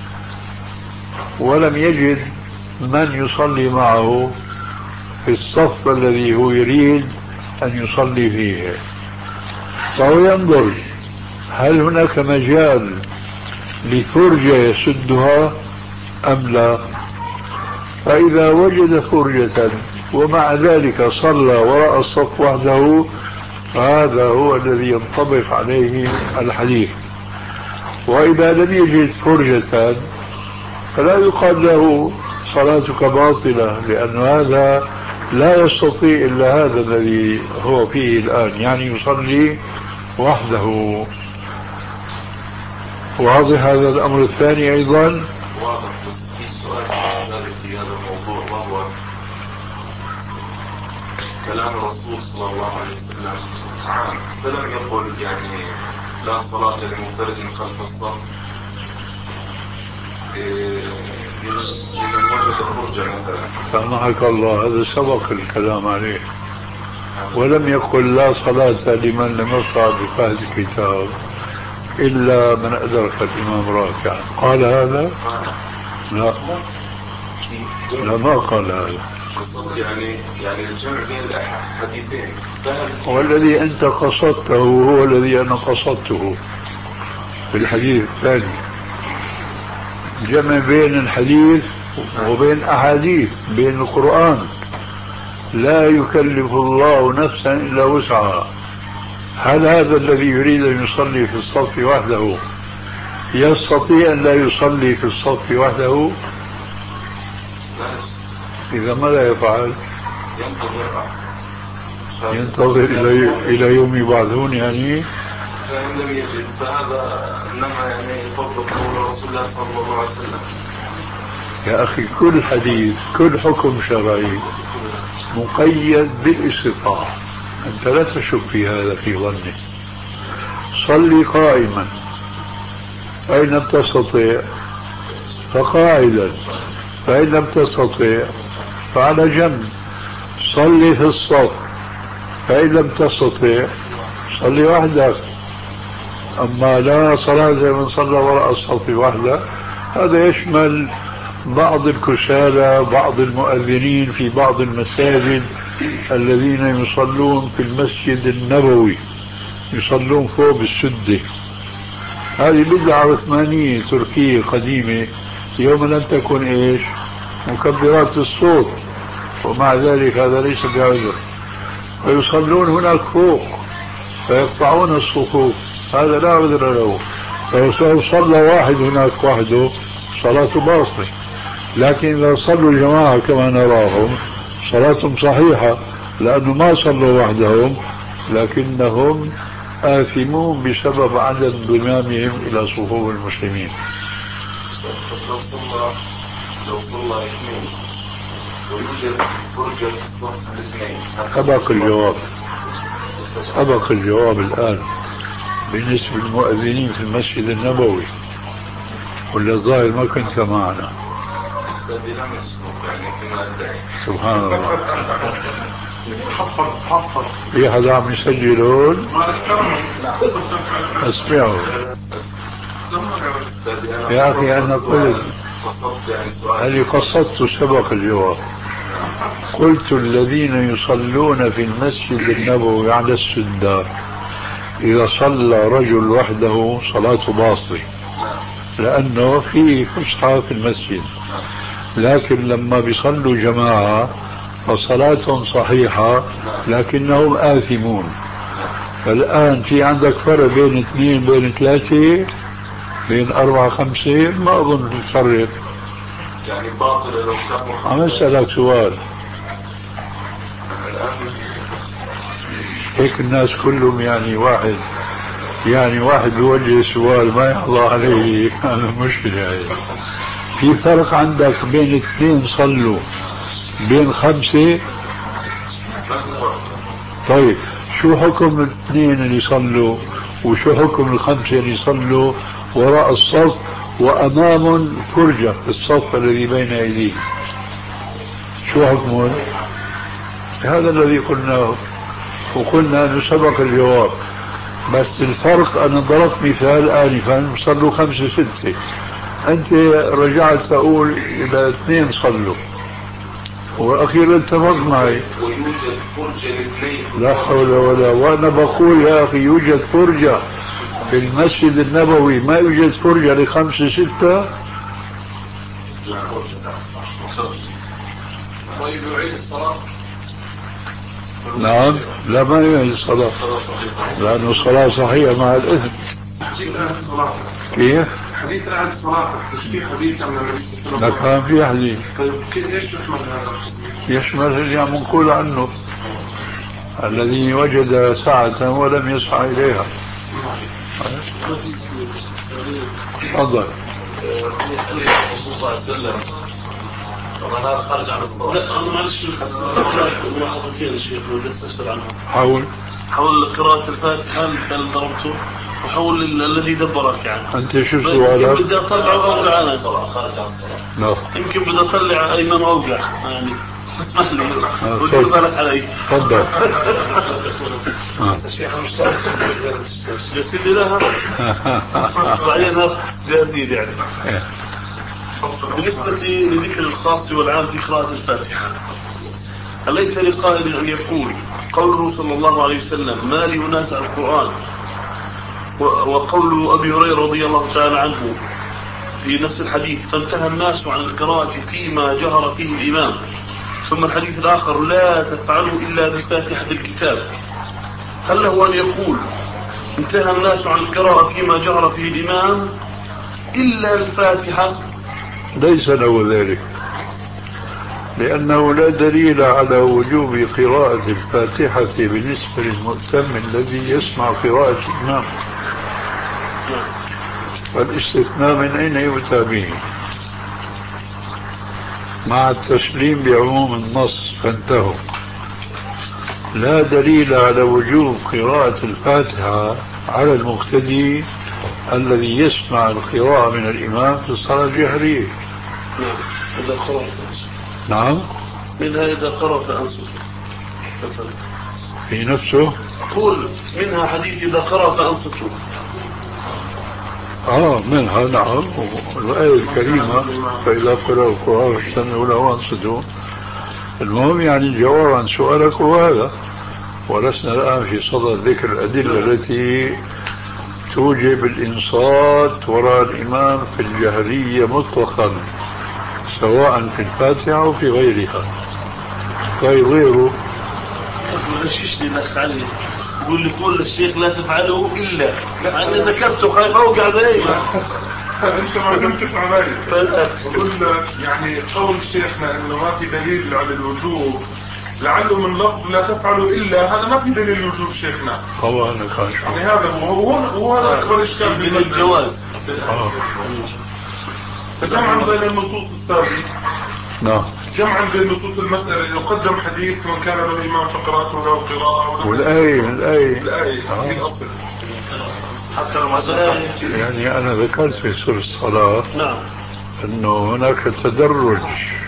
S3: ولم يجد من يصلي معه في الصف الذي هو يريد أن يصلي فيه، فهو ينظر هل هناك مجال لفرجة يسدها أم لا. فإذا وجد فرجة ومع ذلك صلى وراء الصف وحده فهذا هو الذي ينطبق عليه الحديث. وإذا لم يجد فرجة فلا يقال له صلاتك باطلة، لأن هذا لا يستطيع إلا هذا الذي هو فيه الآن، يعني يصلي وحده. واضح هذا الأمر الثاني أيضا؟
S6: واضح. بس في سؤال في هذا الموضوع، وهو كلام الرسول صلى الله عليه وسلم عام، فلم يقل يعني لا صلاة لمنفرد خلف الصف لمن وجد فرجة مثلا.
S3: سامحك الله، هذا سبق الكلام عليه، ولم يقل لا صلاة لمن لم يقرأ بفهد الكتاب إلا من أدرك الإمام راكعا. قال هذا؟ لا لا ما قال هذا.
S6: يعني يعني الجمع بين الحديثين،
S3: والذي أنت قصدته هو الذي أنا قصدته في الحديث الثاني، جمع بين الحديث وبين أحاديث، بين القرآن. لا يكلف الله نفسا إلا وسعها. هل هذا الذي يريد أن يصلي في الصف وحده يستطيع أن لا يصلي في الصف وحده؟ إذا ماذا يفعل؟ ينتظر إلى إلى يوم يبعثون يعني.
S6: فإن لم يجد فهذا إنما يعني يطبق قول رسول الله صلى الله عليه وسلم.
S3: يا أخي كل حديث كل حكم شرعي مقيد بالاستطاعة، أنت لا تشك في هذا في ظنك. صلي قائما، فإن لم تستطيع فقاعدا، فإن لم تستطيع فعلى جنب. صلي في الصف، فإن لم تستطيع صلي وحدك. أما لا صلاة من صلى وراء الصف وحده، هذا يشمل بعض الكسالى، بعض المؤذنين في بعض المساجد الذين يصلون في المسجد النبوي، يصلون فوق بالسدة. هذه بدعة عثمانية تركية قديمة، يوم لم تكن إيش مكبرات الصوت، ومع ذلك هذا ليس بعذر. فيصلون هناك فوق فيقطعون الصفوف، هذا لا عذر له. فلو صلى واحد هناك وحده صلاته باطلة. لكن إذا صلوا الجماعة كما نراهم صلاتهم صحيحة، لأنه ما صلوا وحدهم لكنهم آثمون بسبب عدم انضمامهم إلى صفوف المسلمين.
S6: لو صلى لو صلى اثنين ويوجد فرجة في الصف الاثنين،
S3: أبق الجواب أبق الجواب الآن بالنسبة للمؤذنين في المسجد النبوي، ولا الظاهر ما كنت معنا. سبحان الله.
S4: حفظ حفظ
S3: في حدا عم يسجلون؟ اسمعوا يا أخي، أنا قلت هل قصدت سبق الجواب. قلت الذين يصلون في المسجد النبوي على السدة إذا صلى رجل وحده صلاته باطلة، لأنه في فسحة في المسجد. لكن لما بيصلوا جماعة فصلاتهم صحيحة لكنهم آثمون. فالآن في عندك فرق بين اثنين بين ثلاثة بين أربعة خمسة، ما أظن تفرق.
S6: يعني باطل لو كانوا.
S3: عم أسألك سؤال، هيك الناس كلهم يعني واحد يعني واحد بيوجه سؤال ما يحظى عليه، هذا مشكلة هاي. في فرق عندك بين اثنين صلوا بين خمسة؟ طيب شو حكم الاثنين اللي صلوا وشو حكم الخمسة اللي يصلوا وراء الصف وأمام فرجة في الصف الذي بين أيديهم؟ شو حكمهم؟ هذا الذي قلناه، وقلنا أنه سبق الجواب. بس الفرق أنا ضربت مثال آنفا صلوا خمسة ستة، أنت رجعت تقول إلى اثنين صلوا وأخيرا اتفق معي
S6: ويوجد فرجة لاثنين.
S3: لا حول ولا، وأنا بقول يا أخي يوجد فرجة في المسجد النبوي، ما يوجد فرجة لخمسة ستة.
S2: طيب يعيد الصلاة؟
S3: نعم، لا ما يعيد الصلاة لأنه الصلاة صحيحة مع الإثم.
S4: حديث أهل الصلاة
S3: كيف؟
S4: حديث أهل الصلاة مش في حديث عن النبي صلى الله عليه وسلم؟
S3: نعم في حديث.
S4: طيب كيف ايش يحمل هذا الحديث؟
S3: يشمل اللي عم نقول عنه، الذي وجد ساعة ولم يسعى إليها. تفضل.
S2: الرسول صلى الله عليه وسلم طبعا هذا خارج عن الصلاة. لا أنا معلش ملاحظتين يا شيخ بدي أستفسر عنها.
S3: حول
S2: حول قراءة الفاتحة اللي ضربته وحول الذي دبرك يعني.
S3: أنت شو سؤالك؟
S2: بدي أطلع أوقع أنا صراحة خارج عن الصلاة. يمكن بدي أطلع أيمن أوقع يعني اسمح لي ودير بالك علي.
S3: تفضل.
S2: الشيخ المشترك جسدي لها بعدين جديد يعني. بالنسبة لذكر الخاص والعام في قراءة الفاتحة، أليس لقائل أن يقول قوله صلى الله عليه وسلم ما لي ينازع القرآن، وقول أبي هريرة رضي الله تعالى عنه في نفس الحديث فانتهى الناس عن القراءة فيما جهر فيه الإمام، ثم الحديث الآخر لا تفعلوا إلا بفاتحة الكتاب، هل له أن يقول انتهى الناس عن القراءة فيما جهر فيه الإمام إلا الفاتحة؟
S3: ليس له ذلك، لأنه لا دليل على وجوب قراءة الفاتحة بالنسبة للمؤتم الذي يسمع قراءة الإمام، فالاستثناء من أين يؤتى به؟ مع التسليم بعموم النص فانتهوا. لا دليل على وجوب قراءة الفاتحة على المقتدي الذي يسمع القراءة من الإمام في الصلاة الجهرية.
S2: إذا قرأ
S3: نعم،
S2: منها إذا قرأ فأنصت
S3: في نفسه.
S2: قول منها حديث إذا قرأ فأنصتوا.
S3: آه منها نعم، والآية الكريمة فإذا قرأوا القرآن فاستمعوا له وأنصتوا. المهم يعني الجواب عن سؤالك هو هذا، ولسنا الآن في صدد ذكر الأدلة التي توجب الإنصات وراء الإمام في الجهرية مطلقا، سواء في الفاتحة أو في غيرها. طيب غيره
S2: غششني الأخ علي يقول لي قول للشيخ لا تفعله إلا مع أني ذكرته خايف أوقع ذلك.
S4: أنت ما كنت تسمع ذلك. قلنا يعني قول شيخنا إنه ما في دليل على الوجوب لعله من لفظ لا تفعلوا إلا، هذا ما في دليل الوجوب شيخنا.
S3: طبعا كان شو
S4: يعني هذا هو هو هذا أكبر إشكال
S2: من الجواز.
S3: آه.
S4: جمعا بين النصوص الثابتة.
S3: نعم.
S4: جمعا بين نصوص المسألة يقدم حديث من كان له إمام فقراءته له قراءة
S3: والآية الآية
S4: الآية
S3: آه.
S4: هي الأصل.
S2: حتى المسألة
S3: يعني أنا ذكرت في سورة الصلاة
S2: نعم
S3: أنه هناك تدرج،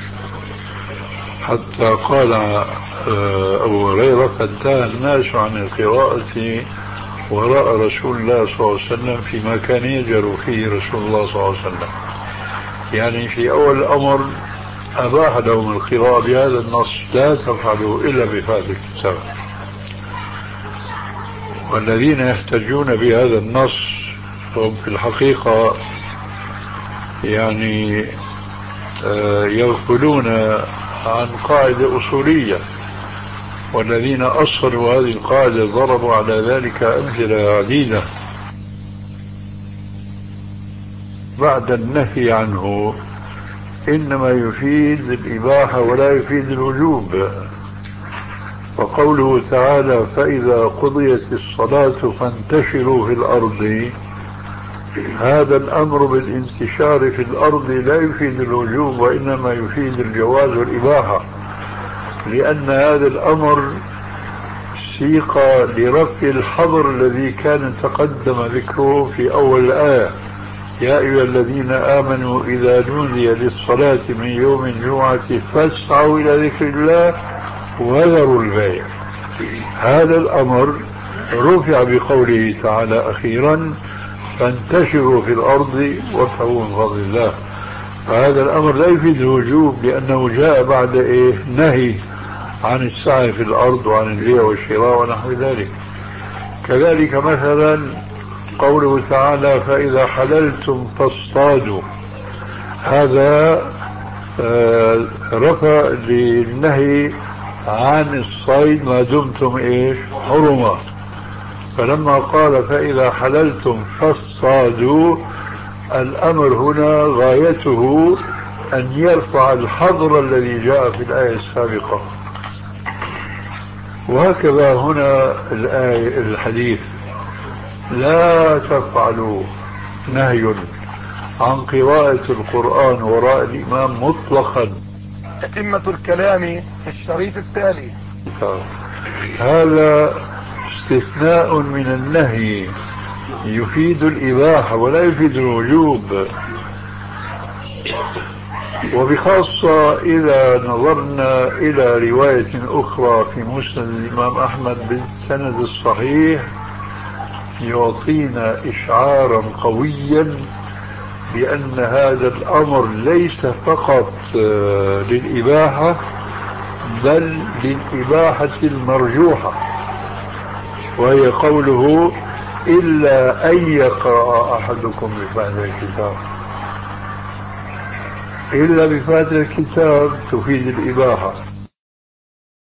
S3: حتى قال أبو هريرة فانتهى الناس عن القراءة وراء رسول الله صلى الله عليه وسلم فيما كان يجر فيه رسول الله صلى الله عليه وسلم. يعني في أول الأمر أباح لهم القراءة بهذا النص لا تفعلوا إلا بفاتحة الكتاب، والذين يحتجون بهذا النص هم في الحقيقة يعني يغفلون عن قاعدة أصولية، والذين أصلوا هذه القاعدة ضربوا على ذلك أمثلة عديدة. بعد النهي عنه إنما يفيد الإباحة ولا يفيد الوجوب، وقوله تعالى فإذا قضيت الصلاة فانتشروا في الأرض، هذا الأمر بالانتشار في الأرض لا يفيد الوجوب وإنما يفيد الجواز والإباحة، لأن هذا الأمر سيق لرفع الحظر الذي كان تقدم ذكره في أول الآية: يا أيها الذين آمنوا إذا نودي للصلاة من يوم الجمعة فاسعوا إلى ذكر الله وذروا البيع. هذا الأمر رفع بقوله تعالى أخيرا: فانتشروا في الأرض وابتغوا من فضل الله. فهذا الأمر لا يفيد الوجوب، لأنه جاء بعد إيه؟ نهي عن السعي في الأرض وعن البيع والشراء ونحو ذلك. كذلك مثلا قوله تعالى: فإذا حللتم فاصطادوا، هذا آه رفع للنهي عن الصيد ما دمتم إيش؟ حرما. فلما قال فإذا حللتم فاصطادوا، الأمر هنا غايته أن يرفع الحظر الذي جاء في الآية السابقة. وهكذا هنا الآية الحديث: لا تفعلوا، نهي عن قراءة القرآن وراء الإمام مطلقا.
S1: أتمة الكلام في الشريط التالي.
S3: هذا استثناء من النهي يفيد الإباحة ولا يفيد الوجوب، وبخاصة إذا نظرنا إلى رواية أخرى في مسند الإمام أحمد بالسند الصحيح يعطينا إشعارا قويا بأن هذا الأمر ليس فقط للإباحة بل للإباحة المرجوحة، وهي قوله: إلا أن يقرأ أحدكم بفاتحة الكتاب. إلا بفاتحة الكتاب تفيد الإباحة،